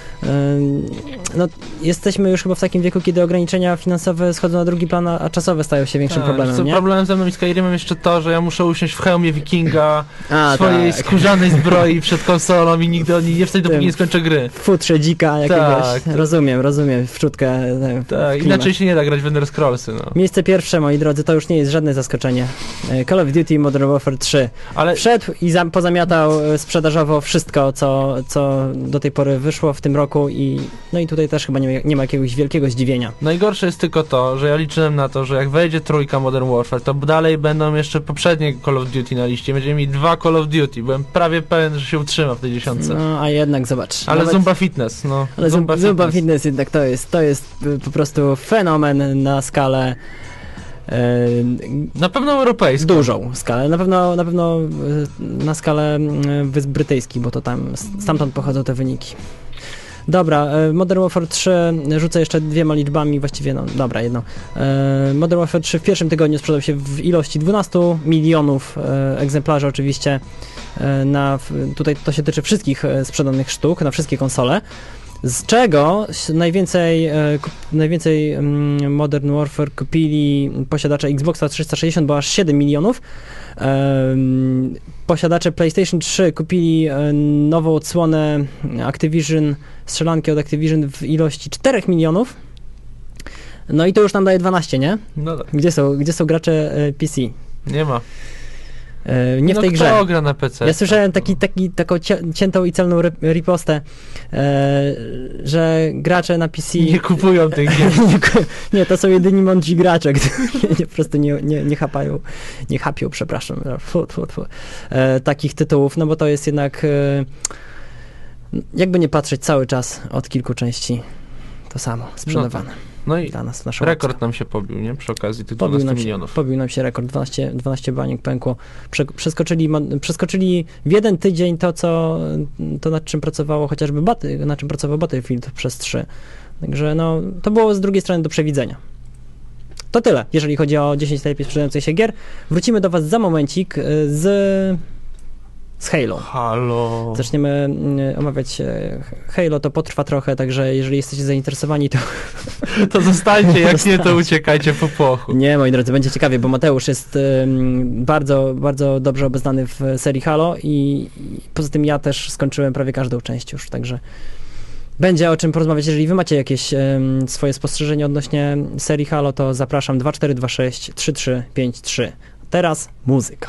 No, jesteśmy już chyba w takim wieku, kiedy ograniczenia finansowe schodzą na drugi plan, a czasowe stają się większym problemem, nie? Problemem ze mną i Skyrimem jeszcze to, że ja muszę usiąść w hełmie wikinga, swojej skórzanej zbroi przed konsolą i nigdy nie wstać, dopóki nie skończę gry. W futrze dzika jakiegoś. Rozumiem, wczutkę. Tak, inaczej się nie da grać w Elder Scrollsy. No. Miejsce pierwsze, moi drodzy, to już nie jest żadne zaskoczenie. Call of Duty Modern Warfare 3. Ale wszedł i pozamiatał sprzedażowo wszystko, co do tej pory wyszło w tym roku i tutaj też chyba nie ma jakiegoś wielkiego zdziwienia. Najgorsze jest tylko to, że ja liczyłem na to, że jak wejdzie 3 Modern Warfare, to dalej będą jeszcze poprzednie Call of Duty na liście. Będziemy mieli 2 Call of Duty. Byłem prawie pewien, że się utrzyma w tej 10. No, a jednak zobacz. Ale Zumba Fitness, no. Ale Zumba Fitness jednak to jest po prostu fenomen na skalę na pewno europejską. Dużą skalę, na pewno na skalę Wysp Brytyjskich, bo to stamtąd pochodzą te wyniki. Dobra, Modern Warfare 3 rzucę jeszcze 2 liczbami, właściwie jedną. Modern Warfare 3 w pierwszym tygodniu sprzedał się w ilości 12 milionów egzemplarzy oczywiście. Tutaj to się tyczy wszystkich sprzedanych sztuk na wszystkie konsole. Z czego najwięcej Modern Warfare kupili posiadacze Xboxa 360, bo aż 7 milionów. Posiadacze PlayStation 3 kupili nową odsłonę strzelanki od Activision w ilości 4 milionów. No i to już nam daje 12, nie? No tak. Gdzie są gracze PC? Nie ma. Nie w tej grze. Kto gra na PC? Ja słyszałem taką ciętą i celną ripostę, że gracze na PC... Nie kupują tych gier. Nie, to są jedyni mądrzy gracze, którzy po prostu nie chapią, przepraszam, takich tytułów, no bo to jest jednak, jakby nie patrzeć, cały czas od kilku części to samo sprzedawane. No i rekord nam się pobił, nie? Przy okazji tych 12 milionów. Pobił nam się rekord, 12 baniek pękło. Przeskoczyli w jeden tydzień to nad czym pracowało chociażby Battlefield przez 3. Także to było z drugiej strony do przewidzenia. To tyle, jeżeli chodzi o 10 najlepiej sprzedających się gier. Wrócimy do was za momencik z Halo. Zaczniemy omawiać Halo, to potrwa trochę, także jeżeli jesteście zainteresowani, to zostańcie, jak nie, to uciekajcie po płochu. Nie, moi drodzy, będzie ciekawie, bo Mateusz jest bardzo, bardzo dobrze obeznany w serii Halo i poza tym ja też skończyłem prawie każdą część już, także będzie o czym porozmawiać. Jeżeli wy macie jakieś swoje spostrzeżenia odnośnie serii Halo, to zapraszam 2426 3353. Teraz muzyka.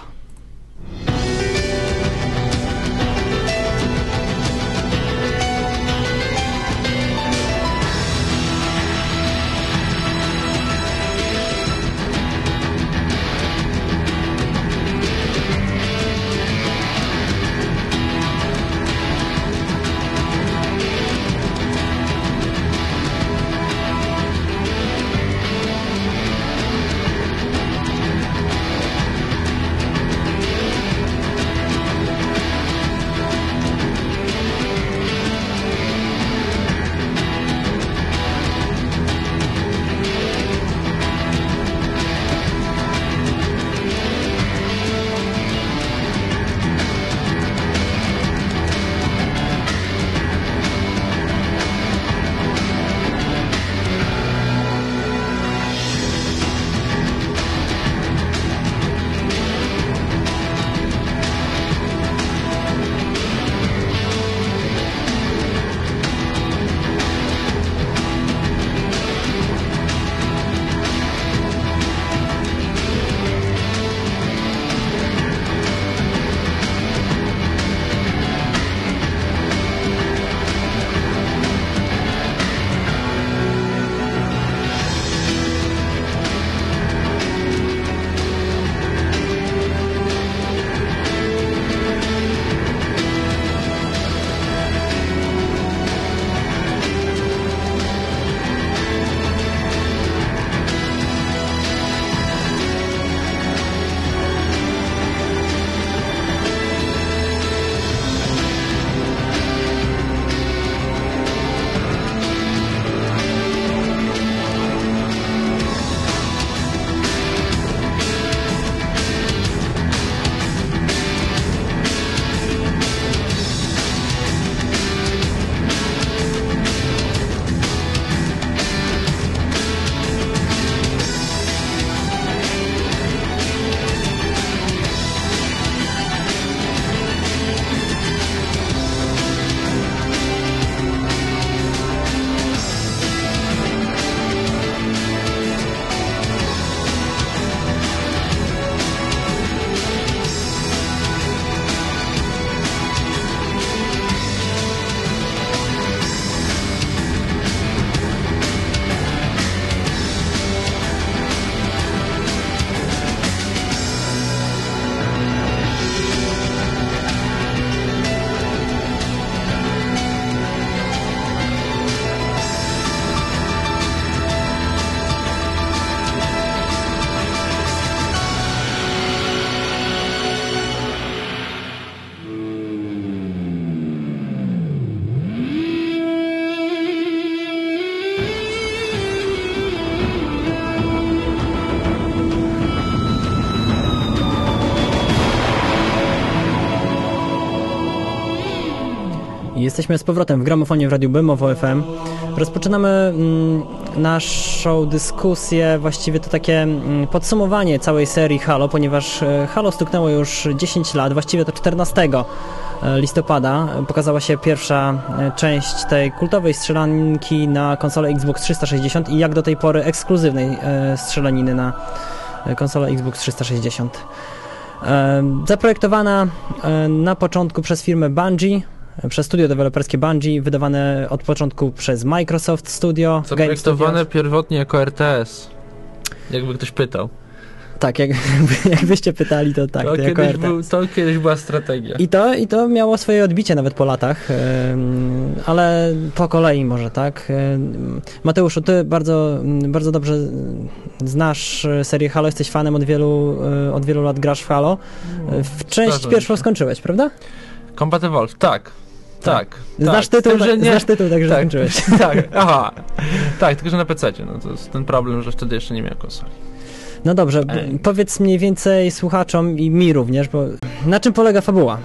Jesteśmy z powrotem w gramofonie w Radiu Bemowo FM. Rozpoczynamy naszą dyskusję, właściwie to takie podsumowanie całej serii Halo, ponieważ Halo stuknęło już 10 lat, właściwie to 14 listopada pokazała się pierwsza część tej kultowej strzelanki na konsolę Xbox 360 i jak do tej pory ekskluzywnej strzelaniny na konsolę Xbox 360. Zaprojektowana na początku przez firmę Bungie, przez studio deweloperskie Bungie, wydawane od początku przez Microsoft Studio. Zaprojektowane pierwotnie jako RTS, jakby ktoś pytał. Tak, jakbyście pytali, to tak. To kiedyś była strategia. I to miało swoje odbicie nawet po latach, ale po kolei może, tak? Mateuszu, ty bardzo dobrze znasz serię Halo, jesteś fanem od wielu lat, grasz w Halo. W część pierwszą skończyłeś, prawda? Combat Evolved, tak. Znasz tytuł, także skończyłeś. Tak, tylko że na PC-cie. No to jest ten problem, że wtedy jeszcze nie miałem konsoli. No dobrze, powiedz mniej więcej słuchaczom i mi również, bo na czym polega fabuła?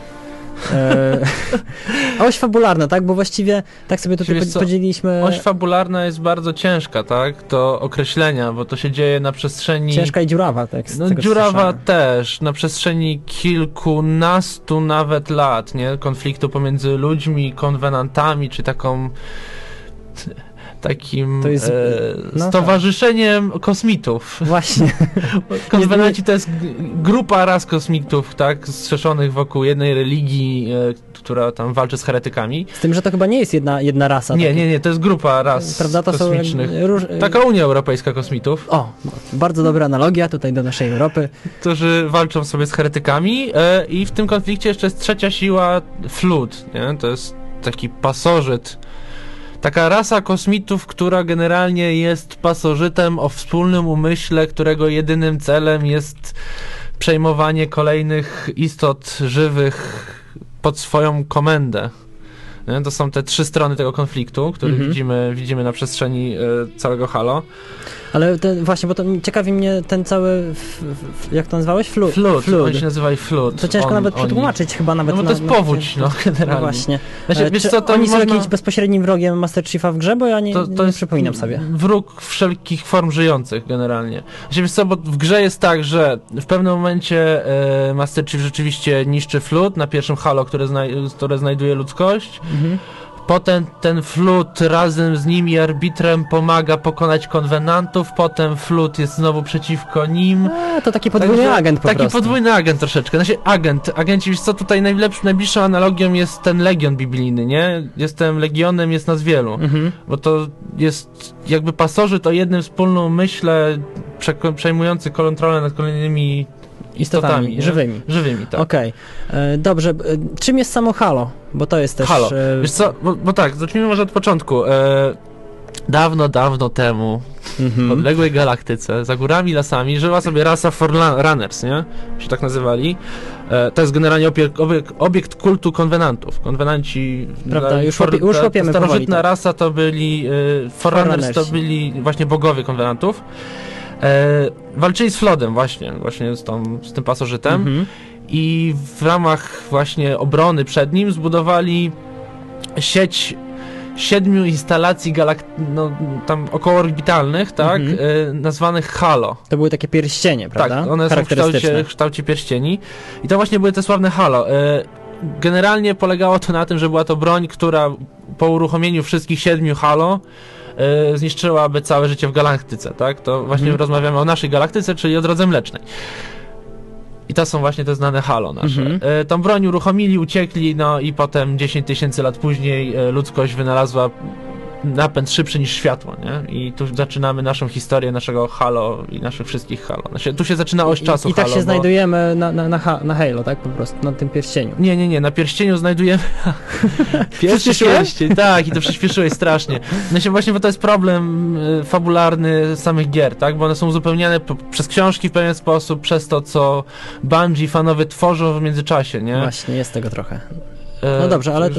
Oś fabularna, tak? Bo właściwie tak sobie tutaj podzieliliśmy... Oś fabularna jest bardzo ciężka, tak? Do określenia, bo to się dzieje na przestrzeni... Ciężka i dziurawa, tak? Dziurawa też, na przestrzeni kilkunastu nawet lat, nie? Konfliktu pomiędzy ludźmi, konwenantami, czy takim stowarzyszeniem kosmitów. Właśnie. Konwenanci to jest grupa ras kosmitów, tak, zrzeszonych wokół jednej religii, która tam walczy z heretykami. Z tym, że to chyba nie jest jedna rasa. Nie, to jest grupa ras, prawda, to kosmicznych. Taka Unia Europejska kosmitów. O, bardzo dobra analogia tutaj do naszej Europy. Którzy walczą sobie z heretykami i w tym konflikcie jeszcze jest trzecia siła, Flood, nie? To jest taki pasożyt. Taka rasa kosmitów, która generalnie jest pasożytem o wspólnym umyśle, którego jedynym celem jest przejmowanie kolejnych istot żywych pod swoją komendę. To są te trzy strony tego konfliktu, który widzimy na przestrzeni całego Halo. Ale właśnie, bo to ciekawi mnie ten cały, jak to nazwałeś? Flood. Oni się nazywali Flood. To ciężko nawet przetłumaczyć chyba nawet. No bo to jest powódź, generalnie. No właśnie. Wiesz co, oni są jakimś bezpośrednim wrogiem Master Chiefa w grze, bo ja nie przypominam sobie. Wróg wszelkich form żyjących generalnie. Wiesz co, bo w grze jest tak, że w pewnym momencie Master Chief rzeczywiście niszczy Flood na pierwszym Halo, które znajduje ludzkość. Potem ten Flood razem z nim i arbitrem pomaga pokonać konwenantów, potem Flood jest znowu przeciwko nim. To taki podwójny agent po prostu. Taki podwójny agent troszeczkę. Znaczy agenci, wiesz co, tutaj najbliższą analogią jest ten Legion biblijny, nie? Jestem Legionem, jest nas wielu. Bo to jest jakby pasożyt o jednym wspólnym umyśle przejmujący kontrolę nad kolejnymi istotami żywymi, tak. Okej. Dobrze. Czym jest samo Halo? Bo to jest też... Halo. Wiesz co, bo tak, zacznijmy może od początku. Dawno temu w odległej galaktyce, za górami, lasami, żyła sobie rasa Forerunners, nie? Się tak nazywali. To jest generalnie obiekt kultu konwenantów. Konwenanci... Prawda, już łapiemy starożytna tak. rasa to byli... Forerunners to byli właśnie bogowie konwenantów. Walczyli z Floodem właśnie z tym pasożytem i w ramach właśnie obrony przed nim zbudowali sieć 7 instalacji tam okołoorbitalnych, tak, nazwanych Halo. To były takie pierścienie, prawda? Tak, one są w kształcie pierścieni i to właśnie były te sławne Halo. Generalnie polegało to na tym, że była to broń, która po uruchomieniu wszystkich 7 Halo zniszczyłaby całe życie w galaktyce, tak? To właśnie rozmawiamy o naszej galaktyce, czyli o drodze mlecznej. I to są właśnie te znane Halo nasze. Tą broń uruchomili, uciekli, no i potem 10 000 lat później ludzkość wynalazła napęd szybszy niż światło, nie? I tu zaczynamy naszą historię naszego Halo i naszych wszystkich Halo. Tu się zaczyna oś czasu I tak Halo, się znajdujemy na Halo, tak? Po prostu, na tym pierścieniu. Nie, na pierścieniu znajdujemy pierwszy pierścień, tak, i to przyspieszyłeś strasznie. Właśnie, bo to jest problem fabularny samych gier, tak? Bo one są uzupełniane przez książki w pewien sposób, przez to, co Bungie fanowie tworzą w międzyczasie, nie? Właśnie, jest tego trochę. No dobrze, ale to...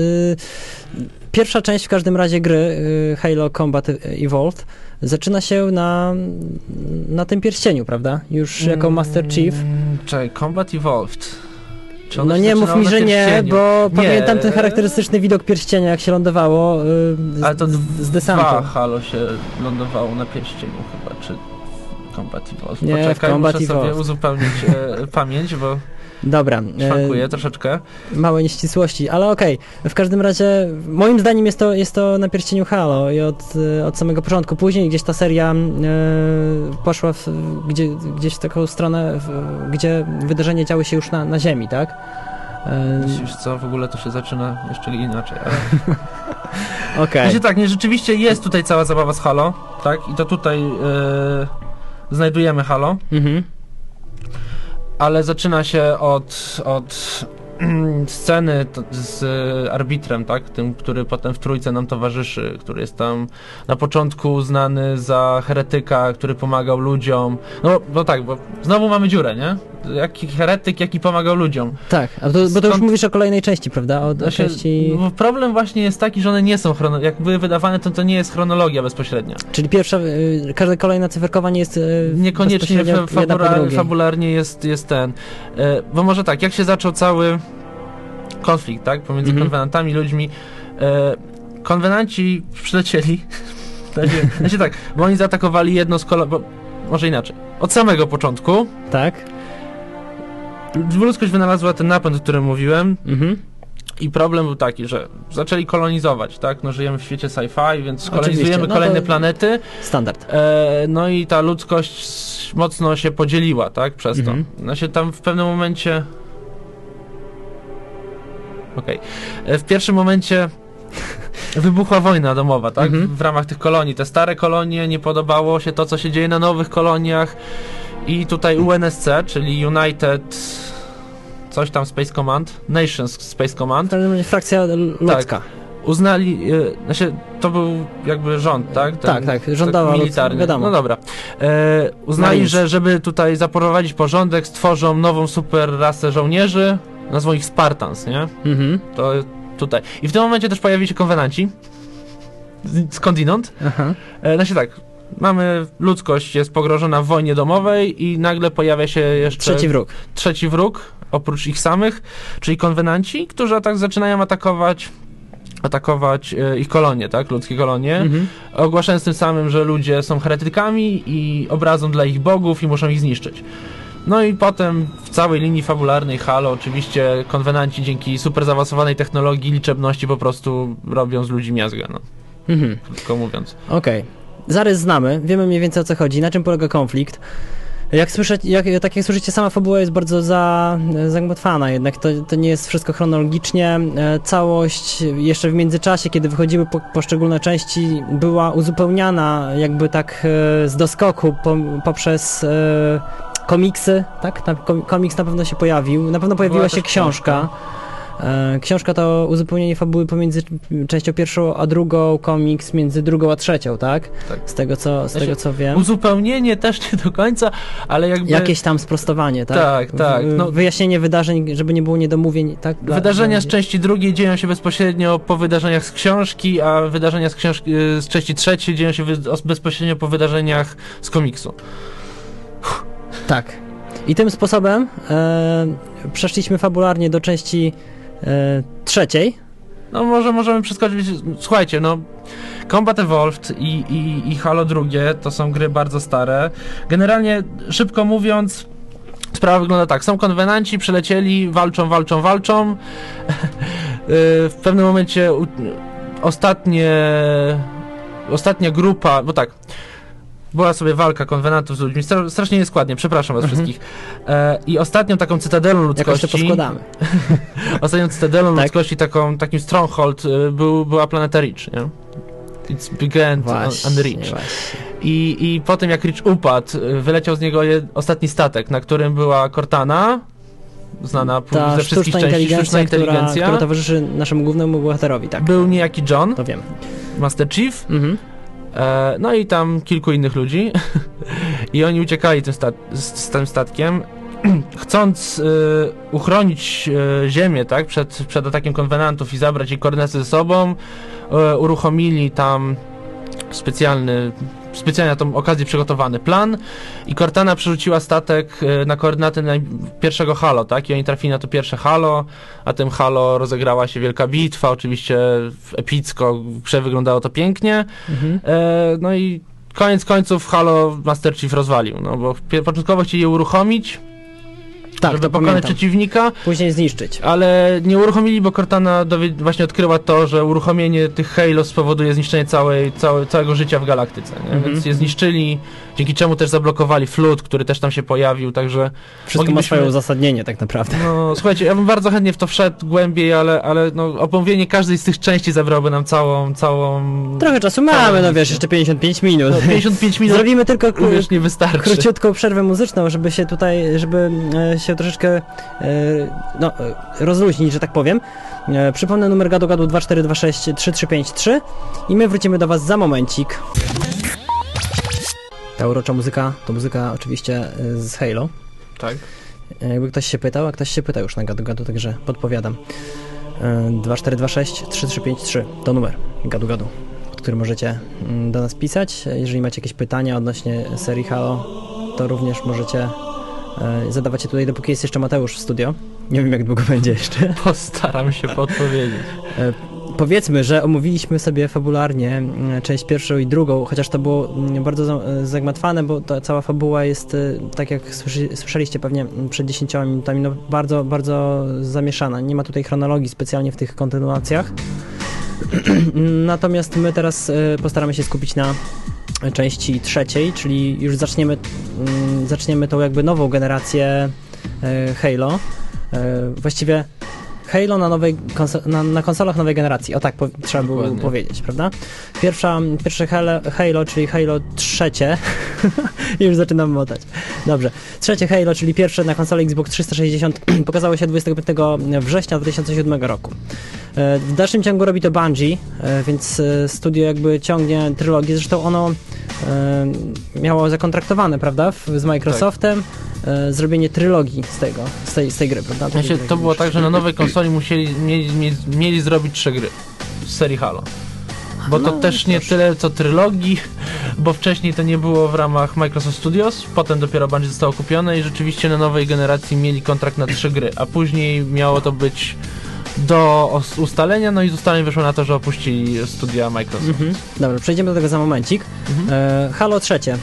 Pierwsza część w każdym razie gry, Halo Combat Evolved, zaczyna się na tym pierścieniu, prawda? Już jako Master Chief. Combat Evolved. No nie mów mi, że nie, bo pamiętam ten charakterystyczny widok pierścienia, jak się lądowało ale to z desantu. 2 Halo się lądowało na pierścieniu chyba, czy Combat Evolved. Nie, poczekaj, muszę sobie uzupełnić pamięć, bo dobra. Szwankuję troszeczkę. Małe nieścisłości, ale okej. W każdym razie, moim zdaniem jest to na pierścieniu Halo i od samego początku. Później gdzieś ta seria poszła gdzieś w taką stronę, gdzie wydarzenia działy się już na Ziemi, tak? Wiesz co, w ogóle to się zaczyna jeszcze inaczej, ale... Okej. Znaczy tak, rzeczywiście jest tutaj cała zabawa z Halo, tak? I to tutaj znajdujemy Halo. Mhm. Ale zaczyna się od sceny z arbitrem, tak? Tym, który potem w trójce nam towarzyszy, który jest tam na początku znany za heretyka, który pomagał ludziom. No tak, bo znowu mamy dziurę, nie? Jaki heretyk, jaki pomagał ludziom. Tak, bo to już mówisz o kolejnej części, prawda? O części... Bo problem właśnie jest taki, że one nie są jak były wydawane, to nie jest chronologia bezpośrednia. Czyli pierwsza, każda kolejna cyferkowa nie jest niekoniecznie fabularnie jest ten. Bo może tak, jak się zaczął cały konflikt, tak? Pomiędzy konwenantami, ludźmi. Konwenanci przylecieli. Znaczy tak, bo oni zaatakowali jedno z może inaczej. Od samego początku. Tak. Ludzkość wynalazła ten napęd, o którym mówiłem. I problem był taki, że zaczęli kolonizować, tak? No żyjemy w świecie sci-fi, więc kolonizujemy kolejne planety. Standard. No i ta ludzkość mocno się podzieliła, tak? Przez to. No się tam w pewnym momencie... W pierwszym momencie wybuchła wojna domowa, tak? W ramach tych kolonii. Te stare kolonie, nie podobało się to, co się dzieje na nowych koloniach. I tutaj UNSC, czyli United... coś tam Space Command, Nations Space Command. To będzie frakcja ludzka. Tak, uznali, znaczy to był jakby rząd, tak? Tak, rządowa militarny. Wiadomo. No dobra. Uznali, że żeby tutaj zaprowadzić porządek, stworzą nową super rasę żołnierzy, nazwą ich Spartans, nie? To tutaj. I w tym momencie też pojawili się konwenanci. Skądinąd. Znaczy tak, ludzkość jest pogrożona w wojnie domowej i nagle pojawia się jeszcze... Trzeci wróg, oprócz ich samych, czyli konwenanci, którzy zaczynają atakować ich kolonie, tak? Ludzkie kolonie, ogłaszając tym samym, że ludzie są heretykami i obrazą dla ich bogów i muszą ich zniszczyć. No i potem w całej linii fabularnej Halo oczywiście konwenanci dzięki super zaawansowanej technologii, liczebności po prostu robią z ludzi miazgę, no. Krótko mówiąc. Okej. Zarys znamy, wiemy mniej więcej o co chodzi, na czym polega konflikt. Tak jak słyszycie, sama fabuła jest bardzo zagmatwana, jednak to nie jest wszystko chronologicznie. Całość jeszcze w międzyczasie, kiedy wychodziły poszczególne części, była uzupełniana jakby tak z doskoku poprzez komiksy, tak? Komiks na pewno się pojawił, na pewno pojawiła się książka. Książka to uzupełnienie fabuły pomiędzy częścią pierwszą a drugą, komiks między drugą a trzecią, tak? Tak. Z tego co wiem. Uzupełnienie też nie do końca, ale jakby... Jakieś tam sprostowanie, tak? Tak. Wyjaśnienie wydarzeń, żeby nie było niedomówień, tak? Wydarzenia z części drugiej dzieją się bezpośrednio po wydarzeniach z książki, a wydarzenia z części trzeciej dzieją się bezpośrednio po wydarzeniach z komiksu. Tak. I tym sposobem przeszliśmy fabularnie do części trzeciej. No może możemy przeskoczyć. Słuchajcie, Combat Evolved i Halo drugie to są gry bardzo stare. Generalnie, szybko mówiąc, sprawa wygląda tak. Są konwenanci, przylecieli, walczą. W pewnym momencie ostatnia grupa, bo tak, była sobie walka konwenantów z ludźmi, strasznie nieskładnie, przepraszam was wszystkich. I ostatnią taką cytadelą ludzkości... Jakoś to poskładamy. Ostatnią cytadelą ludzkości, takim stronghold była planeta Reach, nie? It's began to unreach. I potem jak Reach upadł, wyleciał z niego ostatni statek, na którym była Cortana, znana ze wszystkich części, sztuczna inteligencja, która towarzyszy naszemu głównemu bohaterowi, tak. Był niejaki John, to wiem. Master Chief, no i tam kilku innych ludzi i oni uciekali z tym statkiem, chcąc uchronić Ziemię, tak, przed atakiem konwenantów i zabrać jej koordynaty ze sobą, uruchomili tam specjalny specjalnie na tą okazję przygotowany plan i Cortana przerzuciła statek na koordynaty pierwszego Halo, tak? I oni trafili na to pierwsze Halo, a tym Halo rozegrała się wielka bitwa, oczywiście epicko, w grze wyglądało to pięknie. No i koniec końców Halo Master Chief rozwalił, no bo początkowo chcieli je uruchomić, tak, żeby pokonać przeciwnika. Później zniszczyć. Ale nie uruchomili, bo Cortana właśnie odkryła to, że uruchomienie tych Halo spowoduje zniszczenie całego życia w galaktyce. Więc je zniszczyli, dzięki czemu też zablokowali Flood, który też tam się pojawił, także... Wszystko ma swoje uzasadnienie tak naprawdę. No słuchajcie, ja bym bardzo chętnie w to wszedł głębiej, ale no, omówienie każdej z tych części zabrałoby nam całą... Trochę czasu mamy, no wiesz, jeszcze 55 minut. No, 55 minut. Zrobimy tylko nie wystarczy. Króciutką przerwę muzyczną, żeby się tutaj, żeby się troszeczkę rozluźnić, że tak powiem. Przypomnę numer gadu 2426 3353 i my wrócimy do was za momencik. Ta urocza muzyka to muzyka oczywiście z Halo. Tak. Jakby ktoś się pytał, a ktoś się pyta już na gadu, także podpowiadam. 2426 3353 to numer gadu, pod którym możecie do nas pisać. Jeżeli macie jakieś pytania odnośnie serii Halo, to również możecie zadawać je tutaj, dopóki jest jeszcze Mateusz w studio. Nie wiem, jak długo będzie jeszcze. Postaram się podpowiedzieć. Powiedzmy, że omówiliśmy sobie fabularnie część pierwszą i drugą, chociaż to było bardzo zagmatwane, bo ta cała fabuła jest, tak jak słyszeliście pewnie przed 10 minutami, no bardzo, bardzo zamieszana. Nie ma tutaj chronologii specjalnie w tych kontynuacjach. Natomiast my teraz postaramy się skupić na części trzeciej, czyli już zaczniemy tą jakby nową generację Halo. Właściwie Halo na konsolach nowej generacji. O tak trzeba było powiedzieć, prawda? Pierwsze Halo, czyli Halo trzecie. Już zaczynam motać. Dobrze. Trzecie Halo, czyli pierwsze na konsolę Xbox 360 pokazało się 25 września 2007 roku. W dalszym ciągu robi to Bungie, więc studio jakby ciągnie trylogię. Zresztą ono miało zakontraktowane, prawda, z Microsoftem zrobienie trylogii z tej gry, prawda? To było tak, że na nowej konsoli mieli zrobić 3 gry z serii Halo. Bo to też nie tyle co trylogii, bo wcześniej to nie było w ramach Microsoft Studios, potem dopiero Bungie zostało kupione i rzeczywiście na nowej generacji mieli kontrakt na 3 gry, a później miało to być do ustalenia, no i z ustaleń wyszło na to, że opuścili studia Microsoft. Dobra, przejdziemy do tego za momencik. Halo trzecie.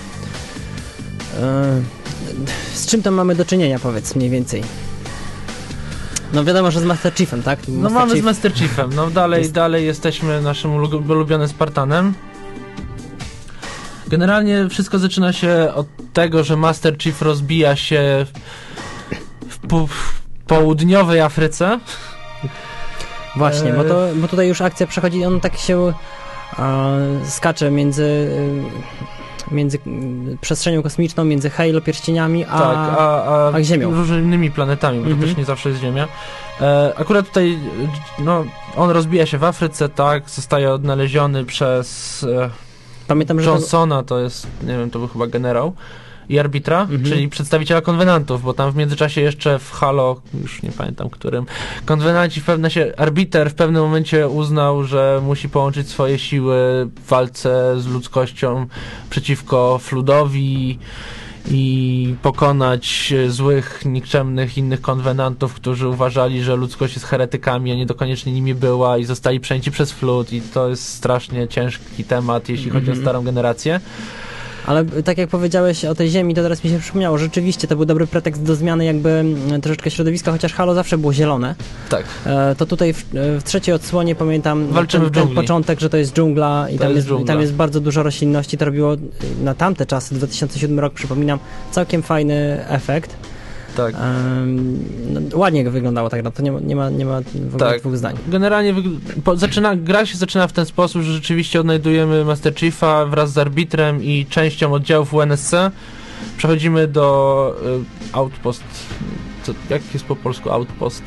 Z czym tam mamy do czynienia, powiedz mniej więcej? No wiadomo, że z Master Chiefem, tak? Z Master Chiefem. No dalej jesteśmy naszym ulubionym Spartanem. Generalnie wszystko zaczyna się od tego, że Master Chief rozbija się w południowej Afryce. Właśnie, bo tutaj już akcja przechodzi, on tak się skacze między przestrzenią kosmiczną, między Halo, pierścieniami, a Ziemią. Różnymi planetami, bo to też nie zawsze jest Ziemia. Akurat tutaj on rozbija się w Afryce, tak, zostaje odnaleziony przez pamiętam, że Johnsona, to jest, nie wiem, to był chyba generał, i arbitra, czyli przedstawiciela konwenantów, bo tam w międzyczasie jeszcze w Halo, już nie pamiętam którym, konwenanci arbiter w pewnym momencie uznał, że musi połączyć swoje siły w walce z ludzkością przeciwko Floodowi i pokonać złych, nikczemnych innych konwenantów, którzy uważali, że ludzkość jest heretykami, a nie dokoniecznie nimi była i zostali przejęci przez Flood i to jest strasznie ciężki temat, jeśli chodzi o starą generację. Ale tak jak powiedziałeś o tej Ziemi, to teraz mi się przypomniało, rzeczywiście to był dobry pretekst do zmiany jakby troszeczkę środowiska, chociaż Halo zawsze było zielone. Tak. To tutaj w trzeciej odsłonie pamiętam ten początek, że to jest dżungla i tam jest bardzo dużo roślinności. To robiło na tamte czasy, 2007 rok, przypominam, całkiem fajny efekt. Tak. Ładnie wyglądało tak, no to nie ma w ogóle dwóch zdań. Generalnie gra się zaczyna w ten sposób, że rzeczywiście odnajdujemy Master Chiefa wraz z arbitrem i częścią oddziałów UNSC. Przechodzimy do Outpost. Jak jest po polsku Outpost?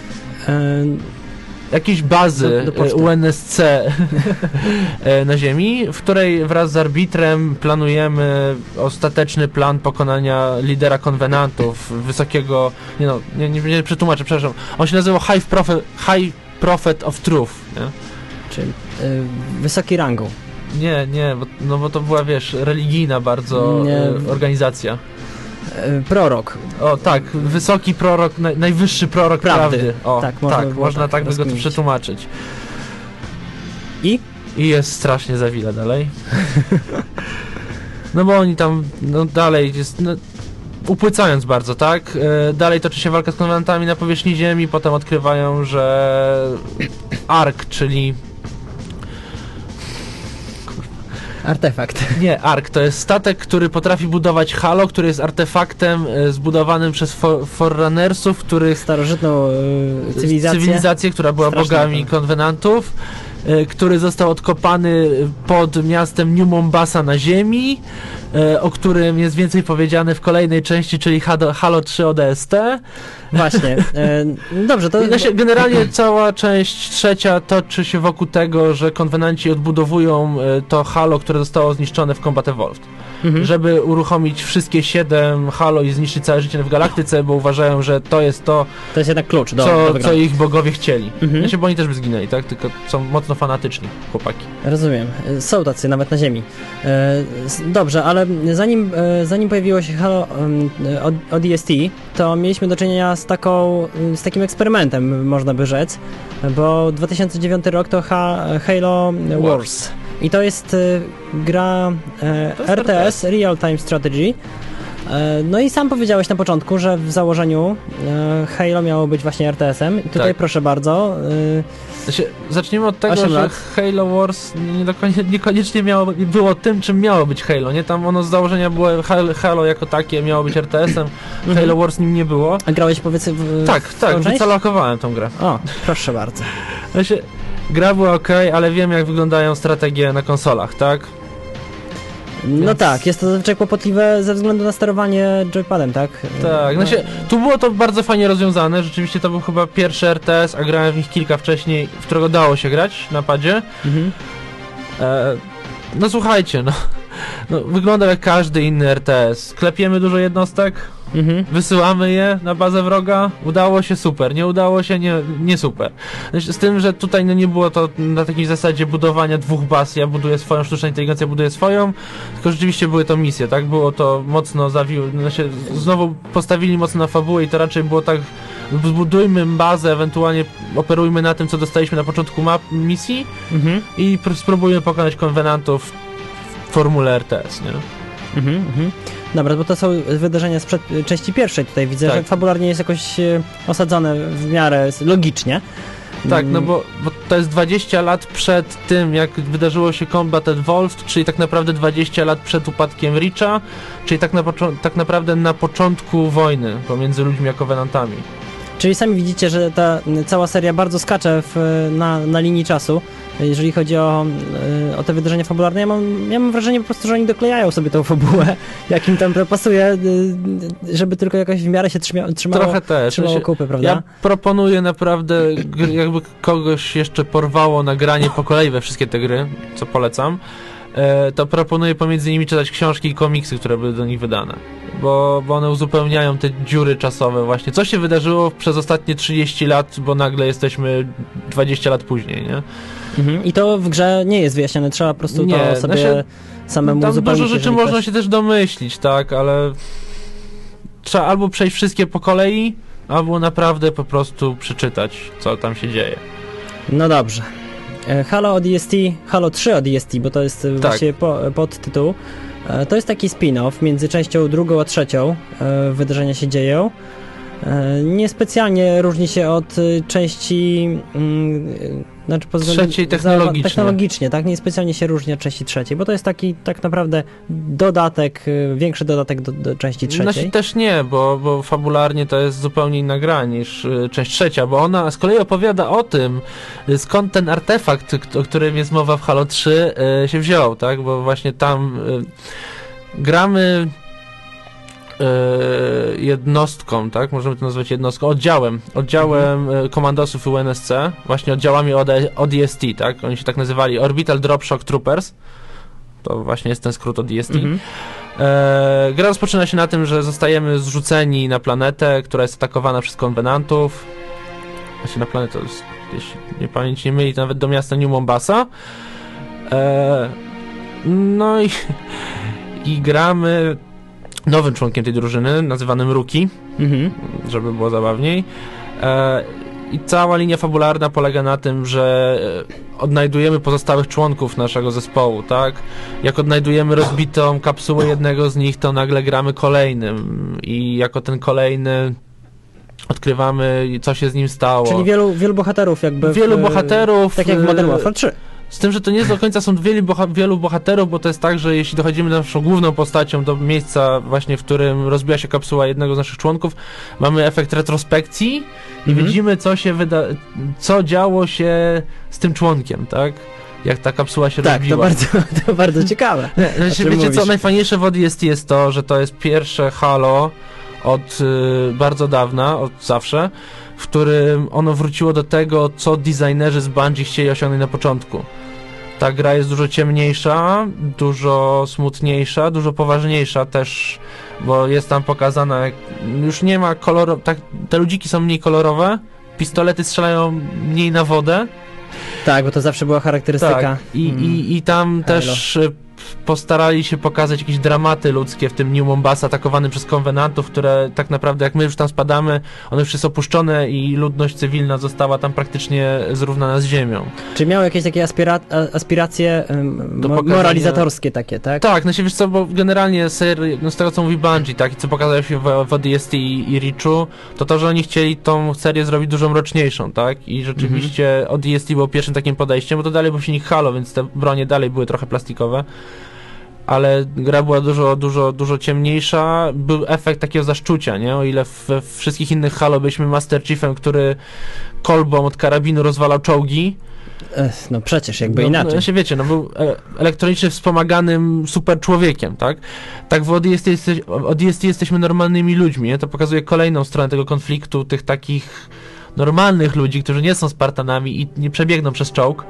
Jakiejś bazy UNSC na Ziemi, w której wraz z arbitrem planujemy ostateczny plan pokonania lidera konwenantów, wysokiego, nie przetłumaczę, przepraszam, on się nazywał High Prophet of Truth, nie? Czyli wysoki rangą. Nie, bo to była, wiesz, religijna bardzo organizacja. Prorok. O tak, wysoki prorok, najwyższy prorok prawdy. O, tak, można tak by go tu przetłumaczyć. I jest strasznie za wiele dalej. No bo oni tam, dalej jest, upłycając bardzo, tak? Dalej toczy się walka z konwenantami na powierzchni Ziemi, potem odkrywają, że Ark, czyli... Artefakt. Nie, Ark to jest statek, który potrafi budować Halo, który jest artefaktem zbudowanym przez Forerunnersów, których... Starożytną cywilizację, która była bogami konwenantów, który został odkopany pod miastem New Mombasa na Ziemi, o którym jest więcej powiedziane w kolejnej części, czyli Halo 3 ODST. Właśnie. Dobrze, to... Generalnie cała część trzecia toczy się wokół tego, że konwenanci odbudowują to Halo, które zostało zniszczone w Combat Evolved. Żeby uruchomić wszystkie 7 Halo i zniszczyć całe życie w galaktyce, bo uważają, że to jest jednak klucz co ich bogowie chcieli. Bo oni też by zginęli, tak? Tylko są mocno fanatyczni chłopaki. Rozumiem. Są tacy nawet na Ziemi. Dobrze, ale zanim pojawiło się Halo ODST, to mieliśmy do czynienia z takim eksperymentem, można by rzec, bo 2009 rok to Halo Wars. I to jest gra RTS, Real Time Strategy. No i sam powiedziałeś na początku, że w założeniu Halo miało być właśnie RTS-em. I tutaj proszę bardzo. Zacznijmy od tego, że Halo Wars niekoniecznie było tym, czym miało być Halo, nie? Tam ono z założenia było Halo jako takie miało być RTS-em, Halo Wars nim nie było. A grałeś powiedzmy Tak, wycalakowałem tą grę. O, proszę bardzo. Gra była ale wiem, jak wyglądają strategie na konsolach, tak? No tak, jest to zazwyczaj kłopotliwe ze względu na sterowanie joypadem, tak? Tak, tu było to bardzo fajnie rozwiązane, rzeczywiście to był chyba pierwszy RTS, a grałem w nich kilka wcześniej, w którego dało się grać na padzie. Słuchajcie, wygląda jak każdy inny RTS. Klepiemy dużo jednostek, wysyłamy je na bazę wroga, udało się, super, nie udało się, nie super. Z tym, że tutaj nie było to na takiej zasadzie budowania 2 baz, ja buduję swoją, sztuczna inteligencja buduje swoją, tylko rzeczywiście były to misje, tak? Było to mocno znowu postawili mocno na fabułę i to raczej było tak, zbudujmy bazę, ewentualnie operujmy na tym, co dostaliśmy na początku misji i spróbujmy pokonać konwenantów w formule RTS, nie? Dobra, bo to są wydarzenia sprzed części pierwszej. Tutaj widzę, że fabularnie jest jakoś osadzone w miarę logicznie. Tak, bo to jest 20 lat przed tym, jak wydarzyło się Combat Evolved, czyli tak naprawdę 20 lat przed upadkiem Reacha, czyli tak naprawdę na początku wojny pomiędzy ludźmi a konwenantami. Czyli sami widzicie, że ta cała seria bardzo skacze na linii czasu, jeżeli chodzi o te wydarzenia fabularne. Ja mam wrażenie po prostu, że oni doklejają sobie tą fabułę, jak im tam pasuje, żeby tylko jakoś w miarę się trzymało, trochę też. Trzymało kupy, prawda? Ja proponuję naprawdę, jakby kogoś jeszcze porwało na granie po kolei we wszystkie te gry, co polecam, to proponuję pomiędzy nimi czytać książki i komiksy, które były do nich wydane. Bo one uzupełniają te dziury czasowe właśnie. Co się wydarzyło przez ostatnie 30 lat, bo nagle jesteśmy 20 lat później, nie? I to w grze nie jest wyjaśnione, trzeba po prostu to sobie samemu tam uzupełnić. Dużo rzeczy można się też domyślić, tak, ale trzeba albo przejść wszystkie po kolei, albo naprawdę po prostu przeczytać, co tam się dzieje. No dobrze. Halo ODST, Halo 3 ODST, bo to jest właśnie podtytuł. To jest taki spin-off między częścią drugą a trzecią. Wydarzenia się dzieją. Niespecjalnie różni się od części pod względem trzeciej technologicznie, tak? Niespecjalnie się różni od części trzeciej, bo to jest taki tak naprawdę dodatek, większy dodatek do części trzeciej. Też nie, bo fabularnie to jest zupełnie inna gra niż część trzecia, bo ona z kolei opowiada o tym, skąd ten artefakt, o którym jest mowa w Halo 3 się wziął, tak? Bo właśnie tam gramy jednostką, tak? Możemy to nazwać jednostką, oddziałem komandosów UNSC, właśnie oddziałami ODST, tak? Oni się tak nazywali, Orbital Drop Shock Troopers. To właśnie jest ten skrót ODST. Gra rozpoczyna się na tym, że zostajemy zrzuceni na planetę, która jest atakowana przez konwenantów. Właśnie na planetę, jeśli nie pamięć nie myli, nawet do miasta New Mombasa. No i gramy nowym członkiem tej drużyny, nazywanym Rookie, żeby było zabawniej. I cała linia fabularna polega na tym, że odnajdujemy pozostałych członków naszego zespołu, tak? Jak odnajdujemy rozbitą kapsułę jednego z nich, to nagle gramy kolejnym i jako ten kolejny odkrywamy, co się z nim stało. Czyli wielu bohaterów jakby. Wielu bohaterów. Tak jak w Modern Warfare 3. Z tym, że to nie do końca są wielu bohaterów, bo to jest tak, że jeśli dochodzimy naszą główną postacią do miejsca właśnie, w którym rozbija się kapsuła jednego z naszych członków, mamy efekt retrospekcji i widzimy, co działo się z tym członkiem, tak? Jak ta kapsuła się rozbiła. To bardzo ciekawe. Wiecie co, najfajniejsze w ODST jest to, że to jest pierwsze Halo od bardzo dawna, od zawsze, w którym ono wróciło do tego, co designerzy z Bungie chcieli osiągnąć na początku. Ta gra jest dużo ciemniejsza, dużo smutniejsza, dużo poważniejsza też, bo jest tam pokazana, już nie ma koloru, te ludziki są mniej kolorowe, pistolety strzelają mniej na wodę. Tak, bo to zawsze była charakterystyka. Tak, i tam Halo. Też postarali się pokazać jakieś dramaty ludzkie, w tym New Mombasa atakowany przez konwenantów, które tak naprawdę jak my już tam spadamy, one już jest opuszczone i ludność cywilna została tam praktycznie zrównana z ziemią. Czy miały jakieś takie aspiracje moralizatorskie takie, tak? Tak, no się wiesz co, bo generalnie z tego co mówi Bungie, tak, i co pokazało się w ODST i Reachu, to, że oni chcieli tą serię zrobić dużo mroczniejszą, tak? I rzeczywiście ODST było pierwszym takim podejściem, bo to dalej był silnik Halo, więc te bronie dalej były trochę plastikowe. Ale gra była dużo ciemniejsza. Był efekt takiego zaszczucia, nie? O ile we wszystkich innych Halo byliśmy Master Chiefem, który kolbą od karabinu rozwalał czołgi. No przecież, jakby inaczej. No się wiecie, był elektronicznie wspomaganym super człowiekiem, tak? Tak w ODST jesteśmy normalnymi ludźmi, nie? To pokazuje kolejną stronę tego konfliktu, tych takich normalnych ludzi, którzy nie są Spartanami i nie przebiegną przez czołg.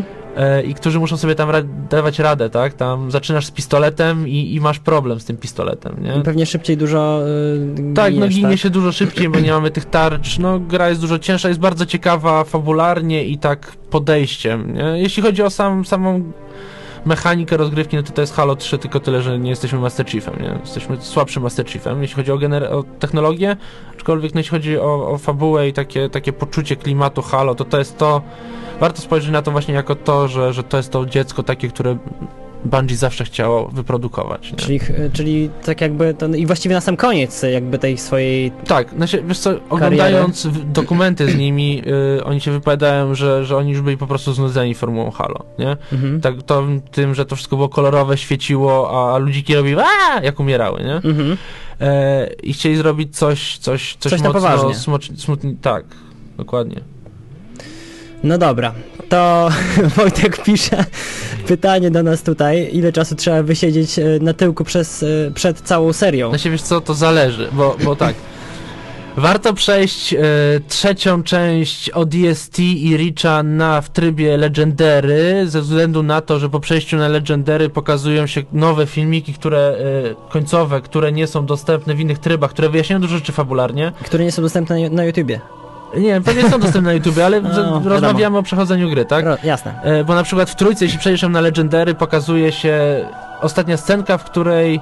I którzy muszą sobie tam dawać radę, tak? Tam zaczynasz z pistoletem i masz problem z tym pistoletem, nie? I pewnie szybciej dużo tak, ginie się dużo szybciej, bo nie mamy tych tarcz. No, gra jest dużo cięższa, jest bardzo ciekawa fabularnie i tak podejściem, nie? Jeśli chodzi o samą mechanikę rozgrywki, no to jest Halo 3, tylko tyle, że nie jesteśmy Master Chiefem, nie? Jesteśmy słabszym Master Chiefem, jeśli chodzi o technologię, aczkolwiek no, jeśli chodzi o fabułę i takie poczucie klimatu Halo, to jest to. Warto spojrzeć na to właśnie jako to, że to jest to dziecko takie, które Bungie zawsze chciało wyprodukować. Nie? Czyli tak jakby to, i właściwie na sam koniec jakby tej swojej tak, wiesz co, oglądając dokumenty z nimi, oni się wypowiadają, że oni już byli po prostu znudzeni formułą Halo, nie? Tak, tym, że to wszystko było kolorowe, świeciło, a ludziki robiły jak umierały, nie? I chcieli zrobić coś mocno smutne. Tak, dokładnie. No dobra, to Wojtek pisze pytanie do nas tutaj, ile czasu trzeba wysiedzieć na tyłku przed całą serią? No się wiesz co, to zależy, bo tak, warto przejść trzecią część ODST i Reacha w trybie Legendary, ze względu na to, że po przejściu na Legendary pokazują się nowe filmiki, końcowe, które nie są dostępne w innych trybach, które wyjaśniają dużo rzeczy fabularnie. Które nie są dostępne na YouTubie. Nie, pewnie są dostępne na YouTubie, ale rozmawiamy o przechodzeniu gry, tak? Jasne. Bo na przykład w trójce, jeśli przejdziesz na Legendary, pokazuje się ostatnia scenka, w której...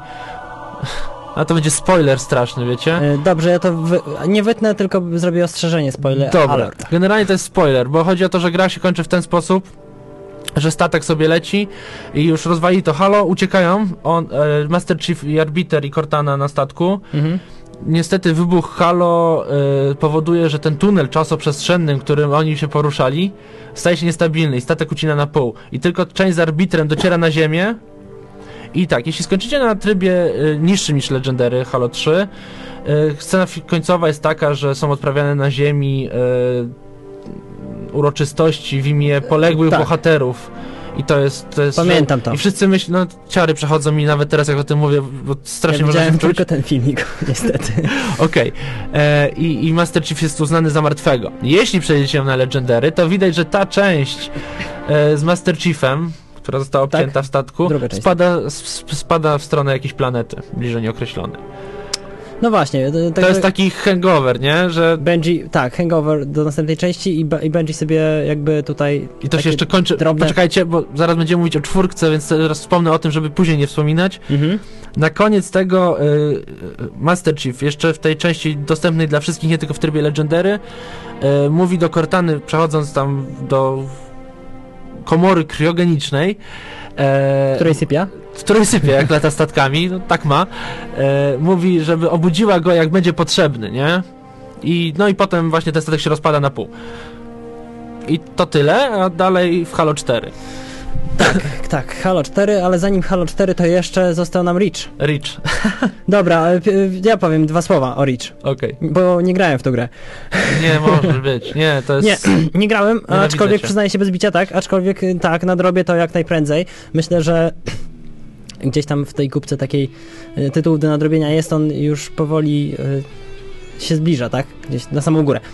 A to będzie spoiler straszny, wiecie? Dobrze, ja to nie wytnę, tylko zrobię ostrzeżenie, spoiler alert. Generalnie to jest spoiler, bo chodzi o to, że gra się kończy w ten sposób, że statek sobie leci i już rozwali to Halo, uciekają Master Chief i Arbiter i Cortana na statku. Niestety wybuch Halo powoduje, że ten tunel czasoprzestrzenny, którym oni się poruszali, staje się niestabilny i statek ucina na pół. I tylko część z Arbitrem dociera na ziemię. I tak, jeśli skończycie na trybie niższym niż Legendary Halo 3, scena końcowa jest taka, że są odprawiane na ziemi uroczystości w imię poległych bohaterów. I to jest pamiętam to. I wszyscy myślą, no ciary przechodzą mi nawet teraz, jak o tym mówię, bo strasznie można się czuć. Tylko ten filmik, niestety. Okej. I Master Chief jest uznany za martwego. Jeśli przejdziecie na Legendary, to widać, że ta część z Master Chiefem, która została obcięta w statku, spada w stronę jakiejś planety, bliżej nieokreślonej. No właśnie. To jest taki hangover, nie? Że Benji, tak, hangover do następnej części i Benji sobie jakby tutaj... I to się jeszcze kończy... Drobne... Poczekajcie, bo zaraz będziemy mówić o 4, więc teraz wspomnę o tym, żeby później nie wspominać. Na koniec tego Master Chief, jeszcze w tej części dostępnej dla wszystkich, nie tylko w trybie Legendary, mówi do Cortany, przechodząc tam do komory kriogenicznej, w której sypia, jak lata statkami, no tak ma, mówi, żeby obudziła go, jak będzie potrzebny, nie? No i potem właśnie ten statek się rozpada na pół. I to tyle, a dalej w Halo 4. Tak, Halo 4, ale zanim Halo 4 to jeszcze został nam Reach. Dobra, ja powiem 2 słowa o Reach. Okej. Bo nie grałem w tą grę. Nie może być, nie, to jest... Nie grałem, aczkolwiek przyznaję się bez bicia, aczkolwiek tak, nadrobię to jak najprędzej. Myślę, że gdzieś tam w tej kupce takiej tytułu do nadrobienia jest, on już powoli się zbliża, tak? Gdzieś na samą górę.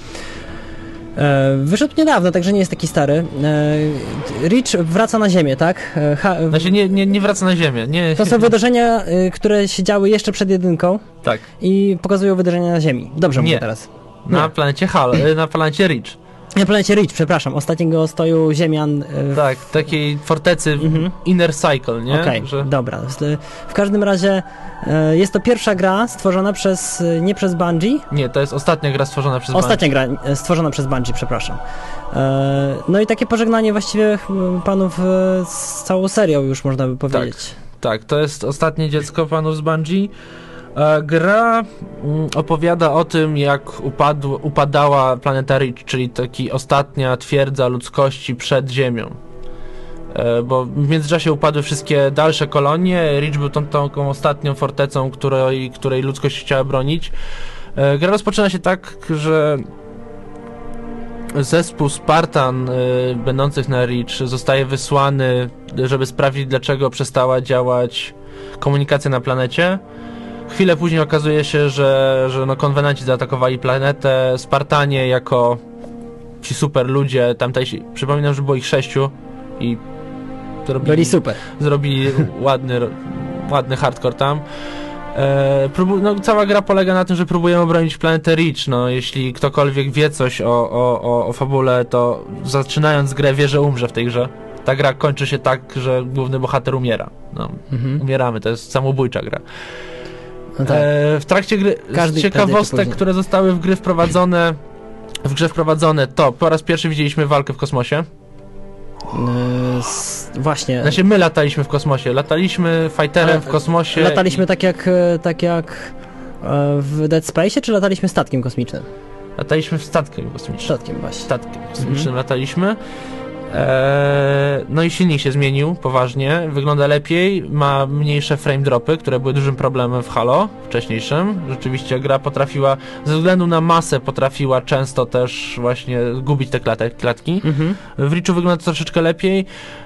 Wyszedł niedawno, także nie jest taki stary. Reach wraca na ziemię, tak? Znaczy nie wraca na ziemię. Nie. To są wydarzenia, które się działy jeszcze przed 1. Tak. I pokazują wydarzenia na ziemi. Dobrze mówię teraz. Na planecie na planecie Reach. Na planecie Reach, przepraszam, ostatniego stoju ziemian. Tak, takiej fortecy Inner Cycle, nie? Okej, dobra. W każdym razie jest to pierwsza gra stworzona nie przez Bungie. Nie, to jest ostatnia gra stworzona przez Bungie. Ostatnia gra stworzona przez Bungie, przepraszam. No i takie pożegnanie właściwie panów z całą serią już można by powiedzieć. Tak, to jest ostatnie dziecko panów z Bungie. Gra opowiada o tym, jak upadała planeta Reach, czyli taki ostatnia twierdza ludzkości przed Ziemią. Bo w międzyczasie upadły wszystkie dalsze kolonie. Reach był tą ostatnią fortecą, której ludzkość chciała bronić. Gra rozpoczyna się tak, że zespół Spartan będących na Reach zostaje wysłany, żeby sprawdzić, dlaczego przestała działać komunikacja na planecie. Chwilę później okazuje się, że konwenanci zaatakowali planetę. Spartanie jako ci super ludzie, tamtejsi, przypominam, że było ich 6 i byli super. Zrobili ładny hardcore tam. Cała gra polega na tym, że próbujemy obronić planetę Reach. Jeśli ktokolwiek wie coś o fabule, to zaczynając grę wie, że umrze w tej grze. Ta gra kończy się tak, że główny bohater umiera. Umieramy, to jest samobójcza gra. No tak. W trakcie gry ciekawostek, które zostały w grze wprowadzone, to po raz pierwszy widzieliśmy walkę w kosmosie. Właśnie. Znaczy my lataliśmy w kosmosie, lataliśmy fighterem w kosmosie. Lataliśmy tak jak w Dead Space, czy lataliśmy statkiem kosmicznym? Lataliśmy statkiem kosmicznym. Statkiem właśnie. Statkiem kosmicznym lataliśmy. No i silnik się zmienił poważnie, wygląda lepiej, ma mniejsze frame dropy, które były dużym problemem w Halo wcześniejszym. Rzeczywiście gra potrafiła, ze względu na masę, potrafiła często też właśnie gubić te klatki. W Reachu wygląda to troszeczkę lepiej.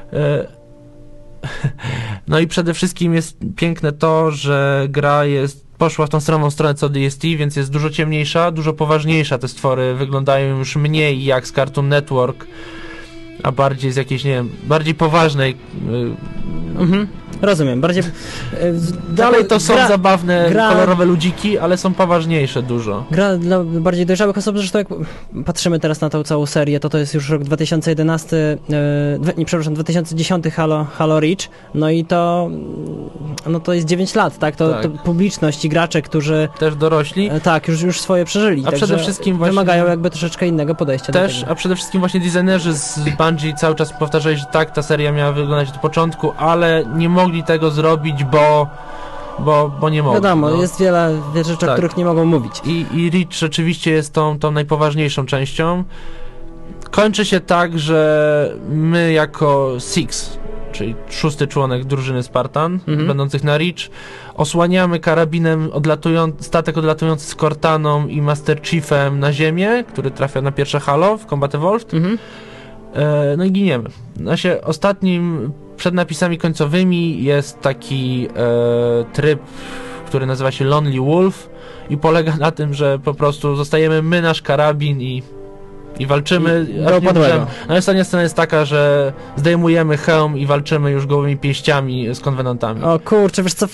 No i przede wszystkim jest piękne to, że gra poszła w tą samą stronę co DST, więc jest dużo ciemniejsza, dużo poważniejsza. Te stwory wyglądają już mniej jak z Cartoon Network, a bardziej z jakiejś, nie wiem, bardziej poważnej. Rozumiem, bardziej... Dalej to są zabawne, kolorowe ludziki, ale są poważniejsze dużo. Gra dla bardziej dojrzałych osób, zresztą jak patrzymy teraz na tą całą serię, to jest już rok 2011, 2010 Halo Reach, no i to jest 9 lat, tak? To publiczność i gracze, którzy... Też dorośli. Tak, już swoje przeżyli. A przede wszystkim właśnie... Wymagają jakby troszeczkę innego podejścia do tego. A przede wszystkim właśnie designerzy z Bungie cały czas powtarzali, że tak, ta seria miała wyglądać od początku, ale nie mogli tego zrobić, bo nie mogli. Wiadomo, jest wiele rzeczy, o których nie mogą mówić. I Reach rzeczywiście jest tą najpoważniejszą częścią. Kończy się tak, że my jako Six, czyli 6. członek drużyny Spartan, będących na Reach, osłaniamy karabinem statek odlatujący z Cortaną i Master Chiefem na ziemię, który trafia na pierwsze Halo w Combat Evolved. No i giniemy. Ostatnim, przed napisami końcowymi jest taki tryb, który nazywa się Lonely Wolf i polega na tym, że po prostu zostajemy my, nasz karabin i walczymy. Ostatnia scena jest taka, że zdejmujemy hełm i walczymy już gołymi pięściami z konwenantami. O kurczę, wiesz co,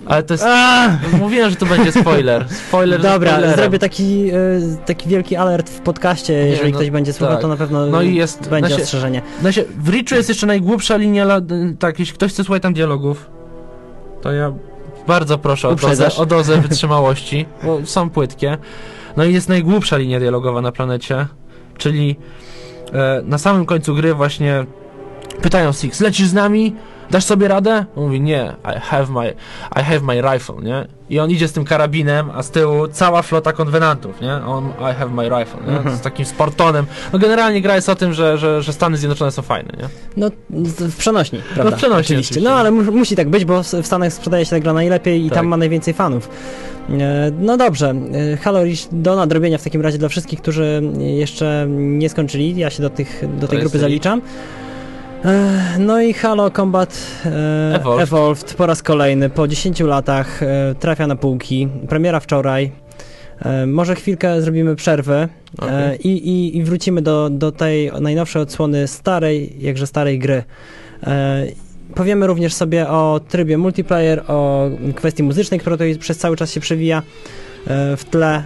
Ale to jest... Mówiłem, że to będzie spoiler. Dobra, zrobię taki wielki alert w podcaście, jeżeli ktoś będzie słuchał, to na pewno będzie ostrzeżenie. W Reachu jest jeszcze najgłupsza linia, tak, jeśli ktoś chce słuchać tam dialogów, to ja bardzo proszę o dozę wytrzymałości, bo są płytkie. No i jest najgłupsza linia dialogowa na planecie, czyli na samym końcu gry właśnie pytają Six, lecisz z nami? Dasz sobie radę? On mówi, nie, I have my rifle, nie? I on idzie z tym karabinem, a z tyłu cała flota konwenantów, nie? I have my rifle, nie? Z takim sportonem. No generalnie gra jest o tym, że Stany Zjednoczone są fajne, nie? No, w przenośni, prawda? No w przenośni oczywiście. No, ale musi tak być, bo w Stanach sprzedaje się ta gra najlepiej i tam ma najwięcej fanów. No dobrze, Halo Reach do nadrobienia w takim razie dla wszystkich, którzy jeszcze nie skończyli. Ja się do tej grupy zaliczam. No i Halo Combat Evolved po raz kolejny, po 10 latach trafia na półki. Premiera wczoraj. Może chwilkę zrobimy przerwy i wrócimy do tej najnowszej odsłony jakże starej gry. Powiemy również sobie o trybie multiplayer, o kwestii muzycznej, która tutaj przez cały czas się przewija w tle.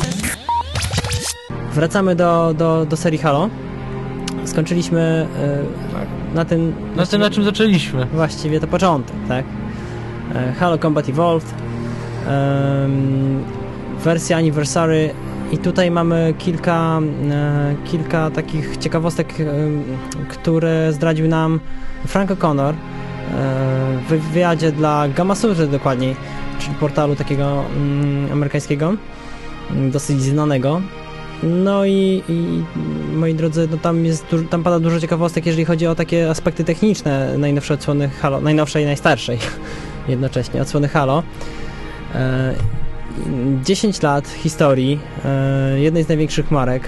Wracamy do serii Halo. Skończyliśmy na tym, na czym zaczęliśmy. Właściwie to początek, tak? Halo Combat Evolved, wersja Anniversary i tutaj mamy kilka takich ciekawostek, które zdradził nam Frank O'Connor w wywiadzie dla Gamasutra dokładniej, czyli portalu takiego amerykańskiego, dosyć znanego. No i moi drodzy, no tam pada dużo ciekawostek, jeżeli chodzi o takie aspekty techniczne najnowsze odsłony Halo, najnowszej i najstarszej jednocześnie odsłony Halo. 10 lat historii jednej z największych marek.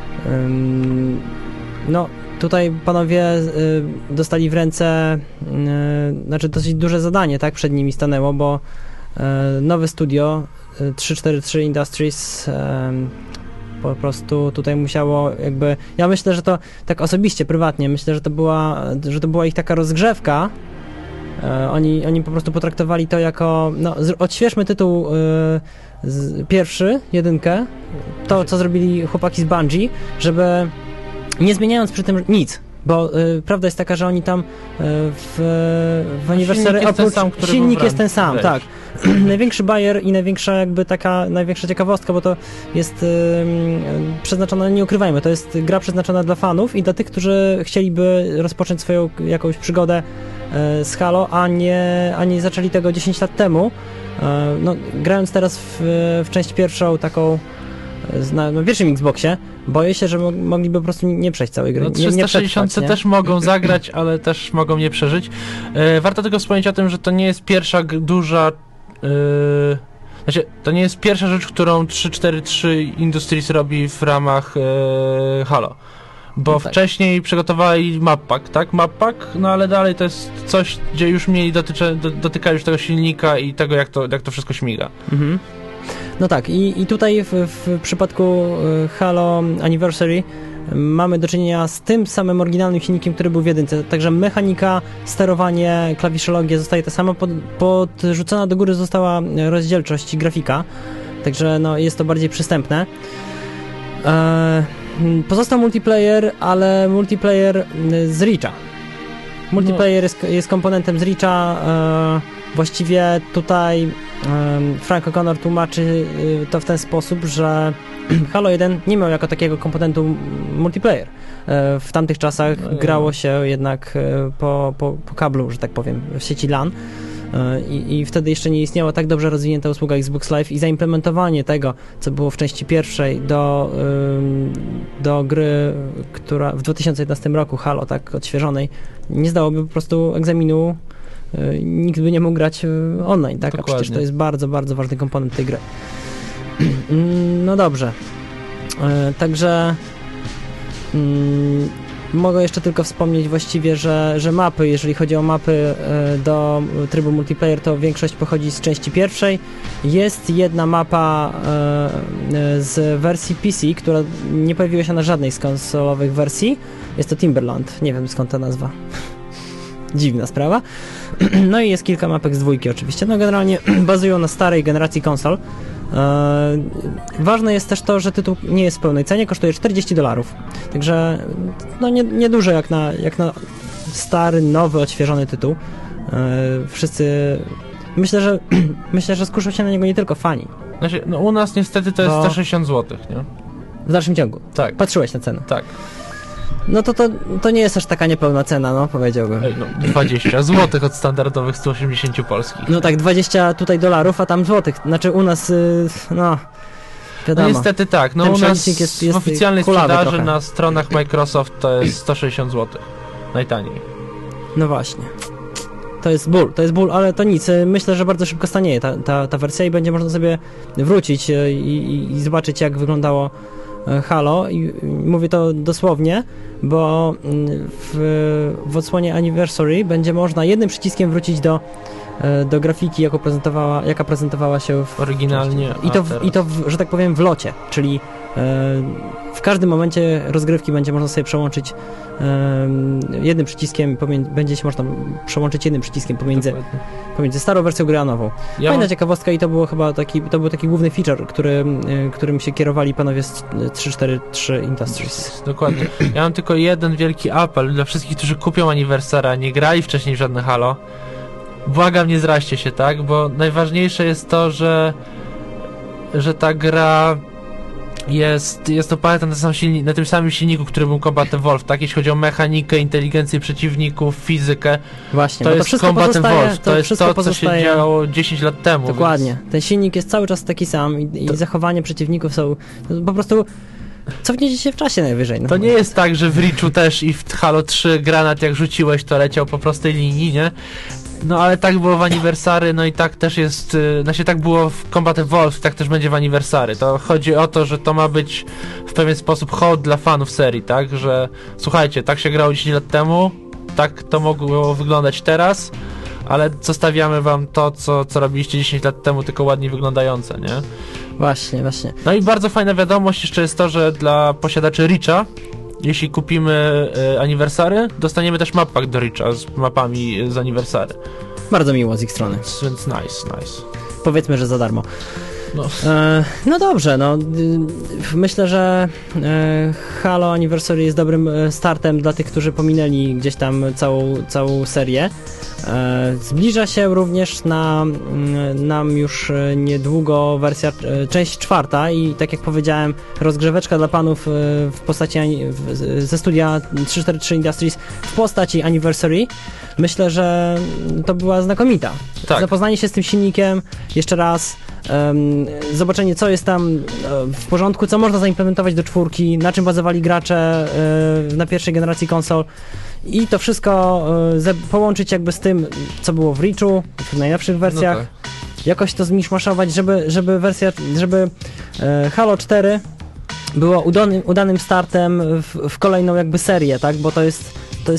No tutaj panowie dostali w ręce dosyć duże zadanie, tak, przed nimi stanęło, bo nowe studio 343 Industries po prostu tutaj musiało jakby... Ja myślę, że to tak osobiście, prywatnie, myślę, że to była ich taka rozgrzewka. Oni po prostu potraktowali to jako... No, odświeżmy tytuł pierwszy, jedynkę, to co zrobili chłopaki z Bungie, żeby nie zmieniając przy tym nic. Bo prawda jest taka, że oni tam w Anniversary silnik jest ten sam, tak. Największy bajer i największa ciekawostka, bo to jest przeznaczona, nie ukrywajmy, to jest gra przeznaczona dla fanów i dla tych, którzy chcieliby rozpocząć swoją jakąś przygodę z Halo, a nie zaczęli tego 10 lat temu. No, grając teraz w część pierwszą taką na pierwszym Xboxie, boję się, że mogliby po prostu nie przejść całej gry. No 360 nie? Też mogą zagrać, ale też mogą nie przeżyć. Warto tylko wspomnieć o tym, że to nie jest pierwsza duża... to nie jest pierwsza rzecz, którą 343 Industries robi w ramach Halo. Bo no tak. Wcześniej przygotowali Map Pack, tak? Map Pack, no ale dalej to jest coś, gdzie już mieli dotyka już tego silnika i tego, jak to wszystko śmiga. Mhm. No tak, i tutaj w przypadku Halo Anniversary mamy do czynienia z tym samym oryginalnym silnikiem, który był w jedynce. Także mechanika, sterowanie, klawiszologia zostaje ta sama, podrzucona do góry została rozdzielczość i grafika. Także no, jest to bardziej przystępne. Pozostał multiplayer, ale multiplayer z Reacha. Multiplayer jest komponentem z Reacha. Właściwie tutaj Frank O'Connor tłumaczy to w ten sposób, że Halo 1 nie miał jako takiego komponentu multiplayer. W tamtych czasach grało się jednak po kablu, że tak powiem, w sieci LAN. I wtedy jeszcze nie istniała tak dobrze rozwinięta usługa Xbox Live i zaimplementowanie tego, co było w części pierwszej do gry, która w 2011 roku, Halo, tak odświeżonej, nie zdałoby po prostu egzaminu, nikt by nie mógł grać online, tak? Dokładnie. A przecież to jest bardzo, bardzo ważny komponent tej gry. No dobrze. Także mogę jeszcze tylko wspomnieć właściwie, że mapy, jeżeli chodzi o mapy do trybu multiplayer, to większość pochodzi z części pierwszej. Jest jedna mapa z wersji PC, która nie pojawiła się na żadnej z konsolowych wersji. Jest to Timberland. Nie wiem skąd ta nazwa. Dziwna sprawa. No i jest kilka mapek z 2 oczywiście. No generalnie bazują na starej generacji konsol. Ważne jest też to, że tytuł nie jest w pełnej cenie, kosztuje $40. Także no nieduże jak na stary, nowy, odświeżony tytuł. Wszyscy... Myślę, że skuszą się na niego nie tylko fani. Znaczy, no u nas niestety to jest 160 zł, nie? W dalszym ciągu? Tak. Patrzyłeś na cenę? Tak. No to nie jest aż taka niepełna cena, no powiedziałbym. No, 20 zł od standardowych 180 polskich. No tak, 20 tutaj dolarów, a tam złotych. Znaczy u nas, no... Wiadomo. No niestety tak, no u nas jest w oficjalnej sprzedaży trochę. Na stronach Microsoft to jest 160 zł. Najtaniej. No właśnie. To jest ból, ale to nic. Myślę, że bardzo szybko stanieje ta wersja i będzie można sobie wrócić i zobaczyć, jak wyglądało Halo. I mówię to dosłownie, bo w odsłonie Anniversary będzie można jednym przyciskiem wrócić do grafiki, jaka prezentowała się oryginalnie. I to że tak powiem, w locie, czyli w każdym momencie rozgrywki będzie można sobie przełączyć jednym przyciskiem, będzie się można przełączyć jednym przyciskiem pomiędzy starą wersją gry a nową. Fajna ciekawostka i to był taki główny feature, którym się kierowali panowie z 343 Industries. Dokładnie. Ja mam tylko jeden wielki apel dla wszystkich, którzy kupią Anniversary, a nie grali wcześniej w żadne Halo. Błagam, nie zraźcie się, tak? Bo najważniejsze jest to, że ta gra jest oparta na tym samym silniku, który był Combat Evolved, tak? Jeśli chodzi o mechanikę, inteligencję przeciwników, fizykę. Właśnie, to jest Combat Evolved, to jest to, co się działo 10 lat temu. Dokładnie. Więc... Ten silnik jest cały czas taki sam i zachowanie przeciwników są po prostu... Cofniecie się w czasie najwyżej. No. To nie jest tak, że w Reachu też i w Halo 3 granat jak rzuciłeś, to leciał po prostej linii, nie? No ale tak było w Anniversary, no i tak też jest, znaczy tak było w Combat Evolved, tak też będzie w Anniversary. To chodzi o to, że to ma być w pewien sposób hołd dla fanów serii, tak? Że słuchajcie, tak się grało 10 lat temu, tak to mogło wyglądać teraz, ale zostawiamy wam to, co robiliście 10 lat temu, tylko ładniej wyglądające, nie? Właśnie. No i bardzo fajna wiadomość jeszcze jest to, że dla posiadaczy Reacha, jeśli kupimy Anniversary, dostaniemy też mappack do Reacha z mapami z Anniversary. Bardzo miło z ich strony. Więc nice. Powiedzmy, że za darmo. No dobrze, no myślę, że Halo Anniversary jest dobrym startem dla tych, którzy pominęli gdzieś tam całą serię. Zbliża się również nam już niedługo część 4 i tak jak powiedziałem, rozgrzeweczka dla panów w postaci ze studia 343 Industries w postaci Anniversary. Myślę, że to była znakomita. Tak. Zapoznanie się z tym silnikiem jeszcze raz, zobaczenie, co jest tam w porządku, co można zaimplementować do 4, na czym bazowali gracze na pierwszej generacji konsol i to wszystko połączyć jakby z tym, co było w Reachu, w najnowszych wersjach. No tak. Jakoś to zmiszmaszować, żeby Halo 4 było udanym startem w kolejną jakby serię, tak? Bo to jest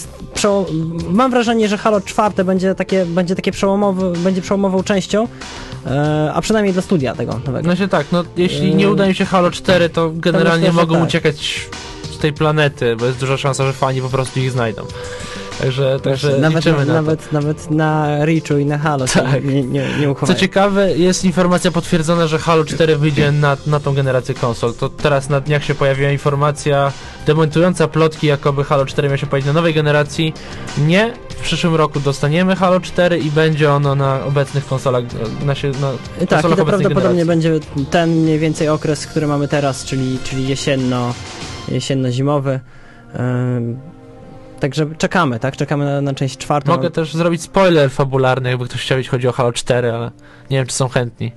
mam wrażenie, że Halo 4 będzie przełomową częścią, a przynajmniej dla studia tego nowego. Znaczy tak, no jeśli nie uda im się Halo 4, to generalnie mogą uciekać z tej planety, bo jest duża szansa, że fani po prostu ich znajdą. Także liczymy na to. Nawet na Reachu i na Halo tak. nie uchowają. Co ciekawe, jest informacja potwierdzona, że Halo 4 wyjdzie na tą generację konsol. To teraz na dniach się pojawiła informacja dementująca plotki, jakoby Halo 4 miał się pojawić na nowej generacji. Nie, w przyszłym roku dostaniemy Halo 4 i będzie ono na obecnych konsolach. Tak, i to prawdopodobnie będzie ten mniej więcej okres, który mamy teraz, czyli jesienno-zimowy. Także czekamy, tak? Czekamy na część 4. Mogę też zrobić spoiler fabularny, jakby ktoś chciał, jeśli chodzi o Halo 4, ale nie wiem, czy są chętni.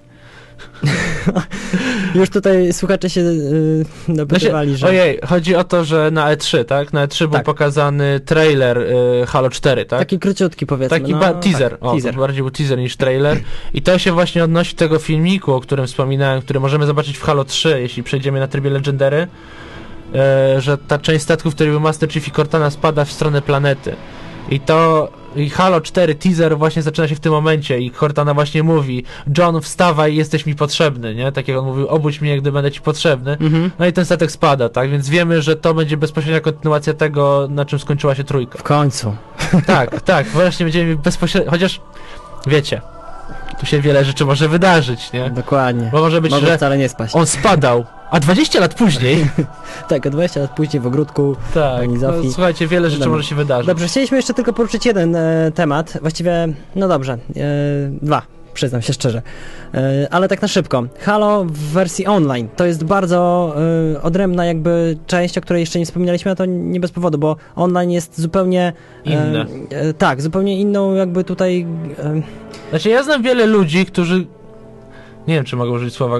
Już tutaj słuchacze się dopytywali, że... Ojej, chodzi o to, że na E3, tak? Na E3 był pokazany trailer Halo 4, tak? Taki króciutki, powiedzmy. Taki teaser. Tak, teaser. To bardziej był teaser niż trailer. I to się właśnie odnosi do tego filmiku, o którym wspominałem, który możemy zobaczyć w Halo 3, jeśli przejdziemy na trybie Legendary. Że ta część statków, który był Master Chief i Cortana, spada w stronę planety. I Halo 4 teaser właśnie zaczyna się w tym momencie i Cortana właśnie mówi: John, wstawaj, jesteś mi potrzebny, nie? Tak jak on mówił, obudź mnie, gdy będę ci potrzebny. No i ten statek spada, tak? Więc wiemy, że to będzie bezpośrednia kontynuacja tego, na czym skończyła się 3. W końcu. Tak, właśnie będziemy bezpośrednio, chociaż wiecie, tu się wiele rzeczy może wydarzyć, nie? Dokładnie. Bo może być, że wcale nie spaść. On spadał, a 20 lat później... Tak, a 20 lat później w ogródku pani Zofii. No, słuchajcie, wiele rzeczy może się wydarzyć. Dobrze, chcieliśmy jeszcze tylko poruszyć jeden temat, właściwie, no dobrze, dwa. Przyznam się szczerze. Ale tak na szybko. Halo w wersji online to jest bardzo odrębna jakby część, o której jeszcze nie wspominaliśmy, a to nie bez powodu, bo online jest zupełnie inne. Tak, zupełnie inną jakby tutaj... Znaczy ja znam wiele ludzi, którzy nie wiem, czy mogę użyć słowa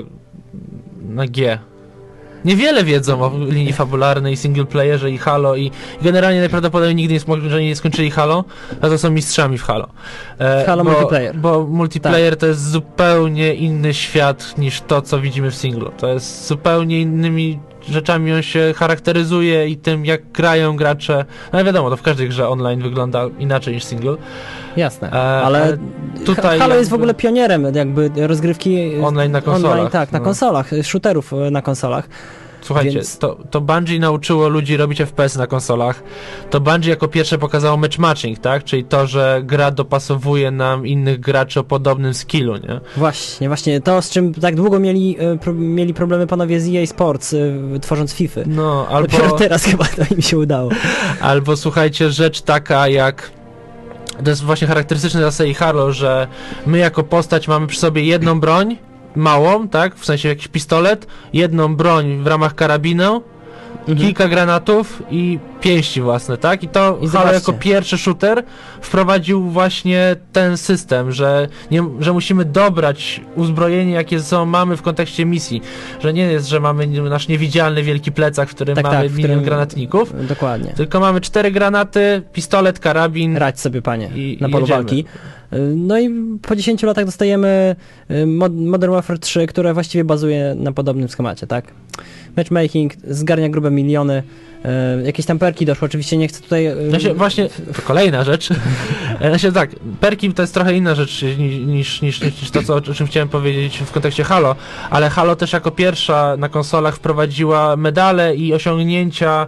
na G. Niewiele wiedzą o linii fabularnej, single playerze i Halo i generalnie najprawdopodobniej nigdy nie skończyli Halo, a to są mistrzami w Halo. Halo multiplayer. Bo multiplayer to jest zupełnie inny świat niż to, co widzimy w singlu. To jest zupełnie innymi rzeczami on się charakteryzuje i tym, jak grają gracze. No wiadomo, to w każdej grze online wygląda inaczej niż single. Jasne, ale tutaj Halo jest w ogóle pionierem jakby rozgrywki online na konsolach. Online, tak, na konsolach, shooterów na konsolach. Słuchajcie, więc... to Bungie nauczyło ludzi robić FPS na konsolach. To Bungie jako pierwsze pokazało matchmatching, tak? Czyli to, że gra dopasowuje nam innych graczy o podobnym skillu, nie? Właśnie. To, z czym tak długo mieli problemy panowie z EA Sports, tworząc FIFA. No, albo... Dopiero teraz chyba to im się udało. Albo słuchajcie, rzecz taka jak... To jest właśnie charakterystyczne dla serii Halo, że my jako postać mamy przy sobie jedną broń, małą, tak? W sensie jakiś pistolet, jedną broń w ramach karabinu, kilka granatów i pięści własne, tak? I to Halo jako pierwszy shooter wprowadził właśnie ten system, że musimy dobrać uzbrojenie, jakie mamy w kontekście misji. Że nie jest, że mamy nasz niewidzialny wielki plecak, w którym mamy milion granatników. Dokładnie. Tylko mamy 4 granaty, pistolet, karabin. Radź sobie, panie, na polu walki. No i po 10 latach dostajemy Modern Warfare 3, które właściwie bazuje na podobnym schemacie, tak? Matchmaking, zgarnia grube miliony, jakieś tam perki doszły, oczywiście nie chcę tutaj... Właśnie, to kolejna rzecz. Tak, perki to jest trochę inna rzecz niż to, o czym chciałem powiedzieć w kontekście Halo, ale Halo też jako pierwsza na konsolach wprowadziła medale i osiągnięcia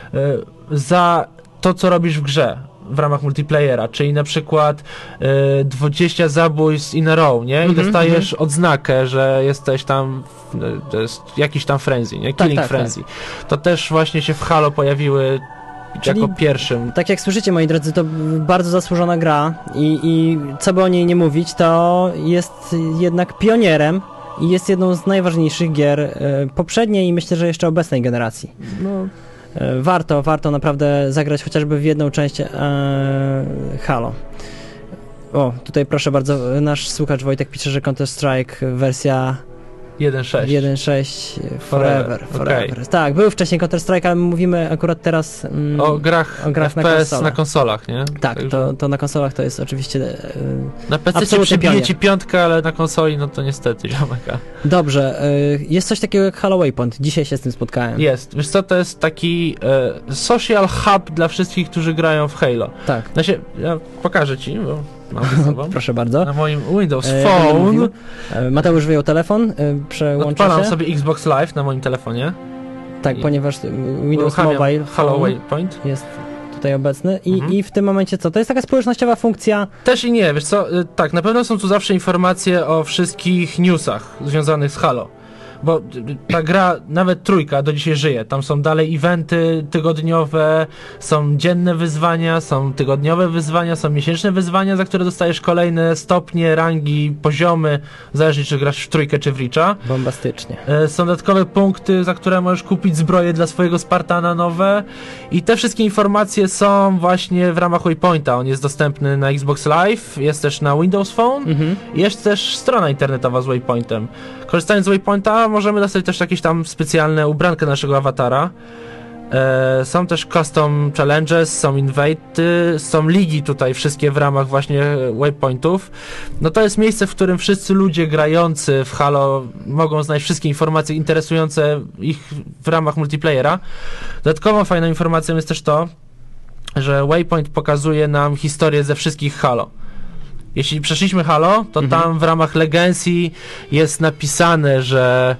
za to, co robisz w grze. W ramach multiplayera, czyli na przykład 20 zabójstw in a row, nie? I dostajesz odznakę, że jesteś tam, to jest jakiś tam frenzy, nie? Killing frenzy. Tak. To też właśnie się w Halo pojawiły jako pierwszym. Tak jak słyszycie, moi drodzy, to bardzo zasłużona gra i co by o niej nie mówić, to jest jednak pionierem i jest jedną z najważniejszych gier poprzedniej i myślę, że jeszcze obecnej generacji. No. Warto naprawdę zagrać chociażby w jedną część Halo. O, tutaj proszę bardzo, nasz słuchacz Wojtek pisze, że Counter-Strike wersja 1.6 Forever. Okay. Tak, był wcześniej Counter-Strike, ale mówimy akurat teraz o grach FPS na konsolach, nie? Tak, to na konsolach to jest oczywiście na PC przybije ci piątkę, ale na konsoli no to niestety ziomeka. Dobrze, jest coś takiego jak Halo Waypoint, dzisiaj się z tym spotkałem. Jest, wiesz co, to jest taki social hub dla wszystkich, którzy grają w Halo. Tak. Ja pokażę ci, bo mam ze sobą. Proszę bardzo. Na moim Windows Phone. Mateusz wyjął telefon, przełącza Odpalam się. sobie Xbox Live na moim telefonie. Tak, ponieważ Windows Mobile Halo Waypoint jest tutaj obecny i w tym momencie co? To jest taka społecznościowa funkcja? Też i nie, wiesz co, tak, na pewno są tu zawsze informacje o wszystkich newsach związanych z Halo. Bo ta gra, nawet trójka do dzisiaj żyje. Tam są dalej eventy tygodniowe, są dzienne wyzwania, są tygodniowe wyzwania, są miesięczne wyzwania, za które dostajesz kolejne stopnie, rangi, poziomy, zależy czy grasz w trójkę czy w Reacha. Bombastycznie. Są dodatkowe punkty, za które możesz kupić zbroje dla swojego Spartana nowe i te wszystkie informacje są właśnie w ramach Waypointa. On jest dostępny na Xbox Live, jest też na Windows Phone, jest też strona internetowa z Waypointem. Korzystając z Waypointa możemy dostać też jakieś tam specjalne ubrankę naszego awatara. Są też custom challenges, są invade, są ligi tutaj wszystkie w ramach właśnie Waypointów. No to jest miejsce, w którym wszyscy ludzie grający w Halo mogą znaleźć wszystkie informacje interesujące ich w ramach multiplayera. Dodatkową fajną informacją jest też to, że Waypoint pokazuje nam historię ze wszystkich Halo. Jeśli przeszliśmy Halo, to tam w ramach Legacy jest napisane, że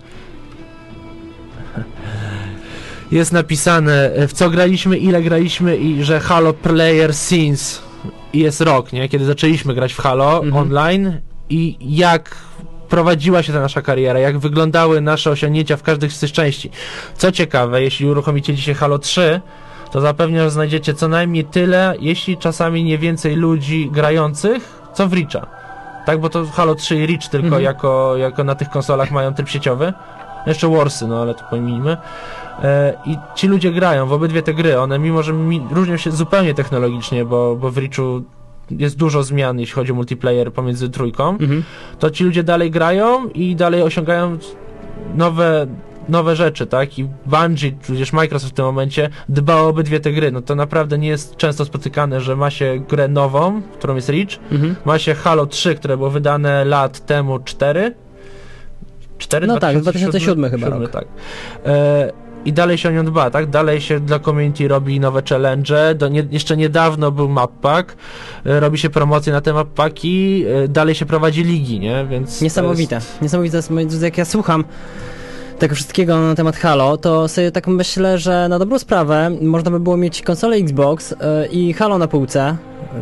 w co graliśmy, ile graliśmy i że Halo Player Scenes i jest rok, nie? Kiedy zaczęliśmy grać w Halo online i jak prowadziła się ta nasza kariera, jak wyglądały nasze osiągnięcia w każdej z tych części. Co ciekawe, jeśli uruchomicie dzisiaj Halo 3, to zapewniam, że znajdziecie co najmniej tyle, jeśli czasami nie więcej ludzi grających, co w Reacha. Tak, bo to Halo 3 i Reach tylko jako na tych konsolach mają tryb sieciowy. Jeszcze Warsy, no ale to pomijmy. I ci ludzie grają w obydwie te gry. One, mimo że różnią się zupełnie technologicznie, bo w Reachu jest dużo zmian, jeśli chodzi o multiplayer pomiędzy trójką, to ci ludzie dalej grają i dalej osiągają nowe rzeczy, tak? I Bungie, tudzież Microsoft w tym momencie dba o obydwie te gry. No to naprawdę nie jest często spotykane, że ma się grę nową, którą jest Reach, ma się Halo 3, które było wydane lat temu 4. No tak, 2007 chyba rok. Tak. I dalej się o nią dba, tak? Dalej się dla community robi nowe challenge. Jeszcze niedawno był map pack, robi się promocje na te map packi, dalej się prowadzi ligi, nie? Więc niesamowite. Niesamowite, jak ja słucham tego wszystkiego na temat Halo, to sobie tak myślę, że na dobrą sprawę można by było mieć konsolę Xbox i Halo na półce,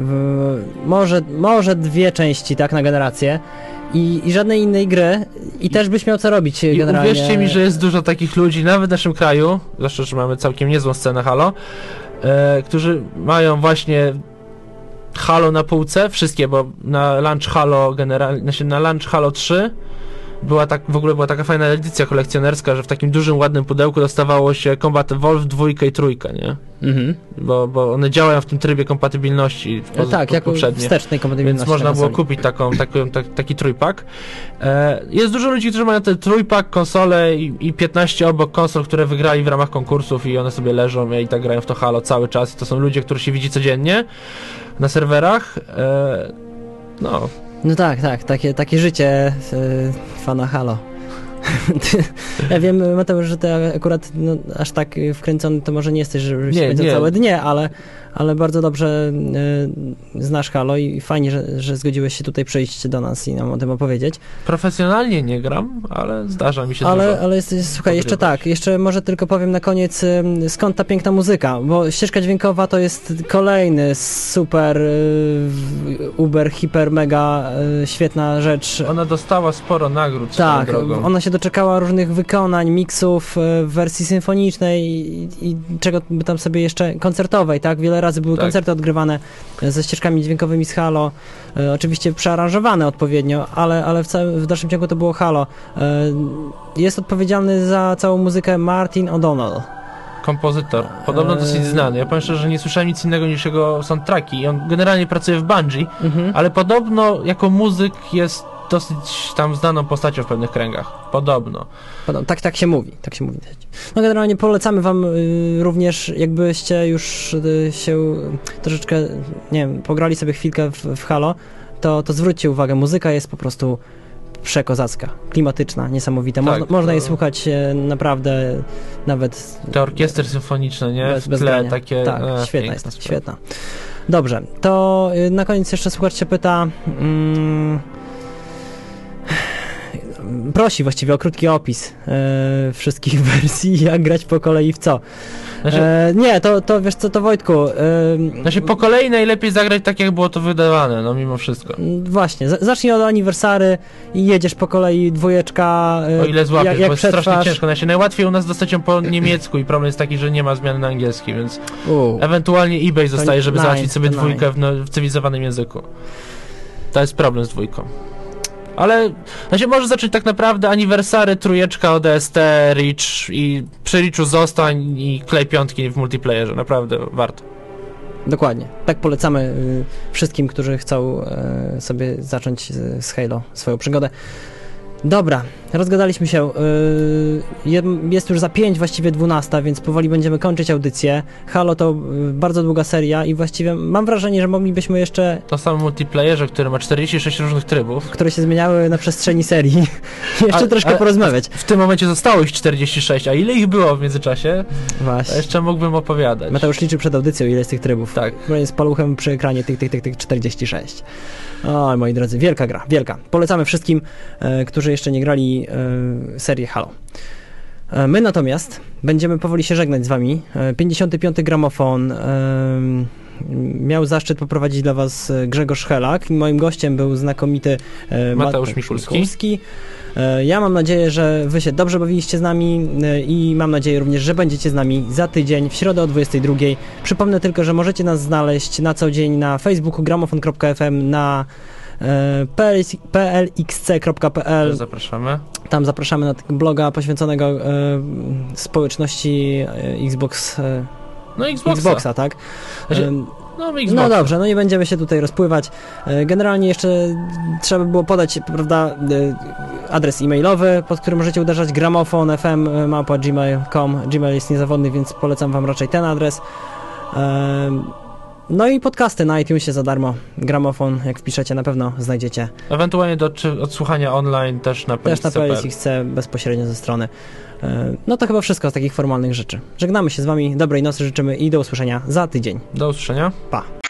może 2 części, tak, na generację. I żadnej innej gry i też byś miał co robić generalnie. Uwierzcie mi, że jest dużo takich ludzi, nawet w naszym kraju, zwłaszcza, że mamy całkiem niezłą scenę Halo, którzy mają właśnie Halo na półce, wszystkie, bo na launch Halo generalnie, na launch Halo 3 w ogóle była taka fajna edycja kolekcjonerska, że w takim dużym, ładnym pudełku dostawało się Combat Evolved 2 i 3, nie? Bo one działają w tym trybie kompatybilności jako wstecznej kompatybilności. Więc można było kupić taki trójpak. Jest dużo ludzi, którzy mają ten trójpak, konsole i 15 obok konsol, które wygrali w ramach konkursów i one sobie leżą i tak grają w to Halo cały czas. I to są ludzie, których się widzi codziennie na serwerach. No tak, takie życie fana Halo. Ja wiem, Mateusz, że ty akurat aż tak wkręcony to może nie jesteś, żeby się spędzał całe dnie, ale bardzo dobrze znasz Halo i fajnie, że zgodziłeś się tutaj przyjść do nas i nam o tym opowiedzieć. Profesjonalnie nie gram, ale zdarza mi się Ale słuchaj, jeszcze może tylko powiem na koniec, skąd ta piękna muzyka, bo ścieżka dźwiękowa to jest kolejny super, uber, hiper, mega świetna rzecz. Ona dostała sporo nagród. Tak, ona się doczekała różnych wykonań, miksów w wersji symfonicznej i czego by tam sobie jeszcze koncertowej, tak? Wiele razy były koncerty odgrywane ze ścieżkami dźwiękowymi z Halo, oczywiście przearanżowane odpowiednio, ale w dalszym ciągu to było Halo. Jest odpowiedzialny za całą muzykę Martin O'Donnell. Kompozytor. Podobno dosyć znany. Ja powiem szczerze, że nie słyszałem nic innego niż jego soundtracki. On generalnie pracuje w Bungie, ale podobno jako muzyk jest dosyć tam znaną postacią w pewnych kręgach. Podobno. Tak się mówi. No generalnie polecamy wam również, jakbyście już się troszeczkę, nie wiem, pograli sobie chwilkę w Halo, to zwróćcie uwagę, muzyka jest po prostu przekozacka, klimatyczna, niesamowita. Można jej słuchać naprawdę nawet... Te orkiestry symfoniczne, nie? W tle takie... Tak, świetna jest, świetna. Dobrze, to na koniec jeszcze słuchacz się pyta... prosi właściwie o krótki opis wszystkich wersji, jak grać po kolei w co. Nie, to wiesz co, to Wojtku... po kolei najlepiej zagrać tak, jak było to wydawane, no mimo wszystko. Właśnie, zacznij od Anniversary i jedziesz po kolei 2. O ile złapiesz, bo jest strasznie ciężko. Najłatwiej u nas dostać ją po niemiecku i problem jest taki, że nie ma zmiany na angielski, więc ewentualnie eBay zostaje, żeby załatwić sobie 2 w cywilizowanym języku. To jest problem z 2. Ale może zacząć tak naprawdę Anniversary, 3, ODST, Reach i przy Reachu zostań i klej 5 w multiplayerze, naprawdę warto. Dokładnie, tak polecamy wszystkim, którzy chcą sobie zacząć z Halo swoją przygodę. Dobra, rozgadaliśmy się. Jest już za 5, właściwie 12, więc powoli będziemy kończyć audycję. Halo to bardzo długa seria i właściwie mam wrażenie, że moglibyśmy jeszcze... To samo multiplayerze, który ma 46 różnych trybów. Które się zmieniały na przestrzeni serii. Jeszcze troszkę porozmawiać. W tym momencie zostało ich 46, a ile ich było w międzyczasie? Właśnie. Jeszcze mógłbym opowiadać. Mateusz liczył przed audycją, ile jest tych trybów. Tak. Z paluchem przy ekranie tych 46. O, moi drodzy, wielka gra, wielka. Polecamy wszystkim, którzy jeszcze nie grali serię Halo. My natomiast będziemy powoli się żegnać z wami. 55. gramofon miał zaszczyt poprowadzić dla Was Grzegorz Helak. Moim gościem był znakomity Mateusz Mikulski. Ja mam nadzieję, że Wy się dobrze bawiliście z nami i mam nadzieję również, że będziecie z nami za tydzień, w środę o 22. Przypomnę tylko, że możecie nas znaleźć na co dzień na Facebooku gramofon.fm, na plxc.pl. Zapraszamy. Tam zapraszamy na tego bloga poświęconego społeczności Xbox. Xboxa, tak? No dobrze, no nie będziemy się tutaj rozpływać. Generalnie jeszcze trzeba by było podać, prawda, adres e-mailowy, pod którym możecie uderzać gramofon.fm@gmail.com. Gmail jest niezawodny, więc polecam Wam raczej ten adres. No i podcasty na iTunesie za darmo. Gramofon, jak wpiszecie, na pewno znajdziecie. Ewentualnie do odsłuchania online też na PLXC bezpośrednio ze strony. No to chyba wszystko z takich formalnych rzeczy. Żegnamy się z Wami, dobrej nocy życzymy i do usłyszenia za tydzień. Do usłyszenia. Pa.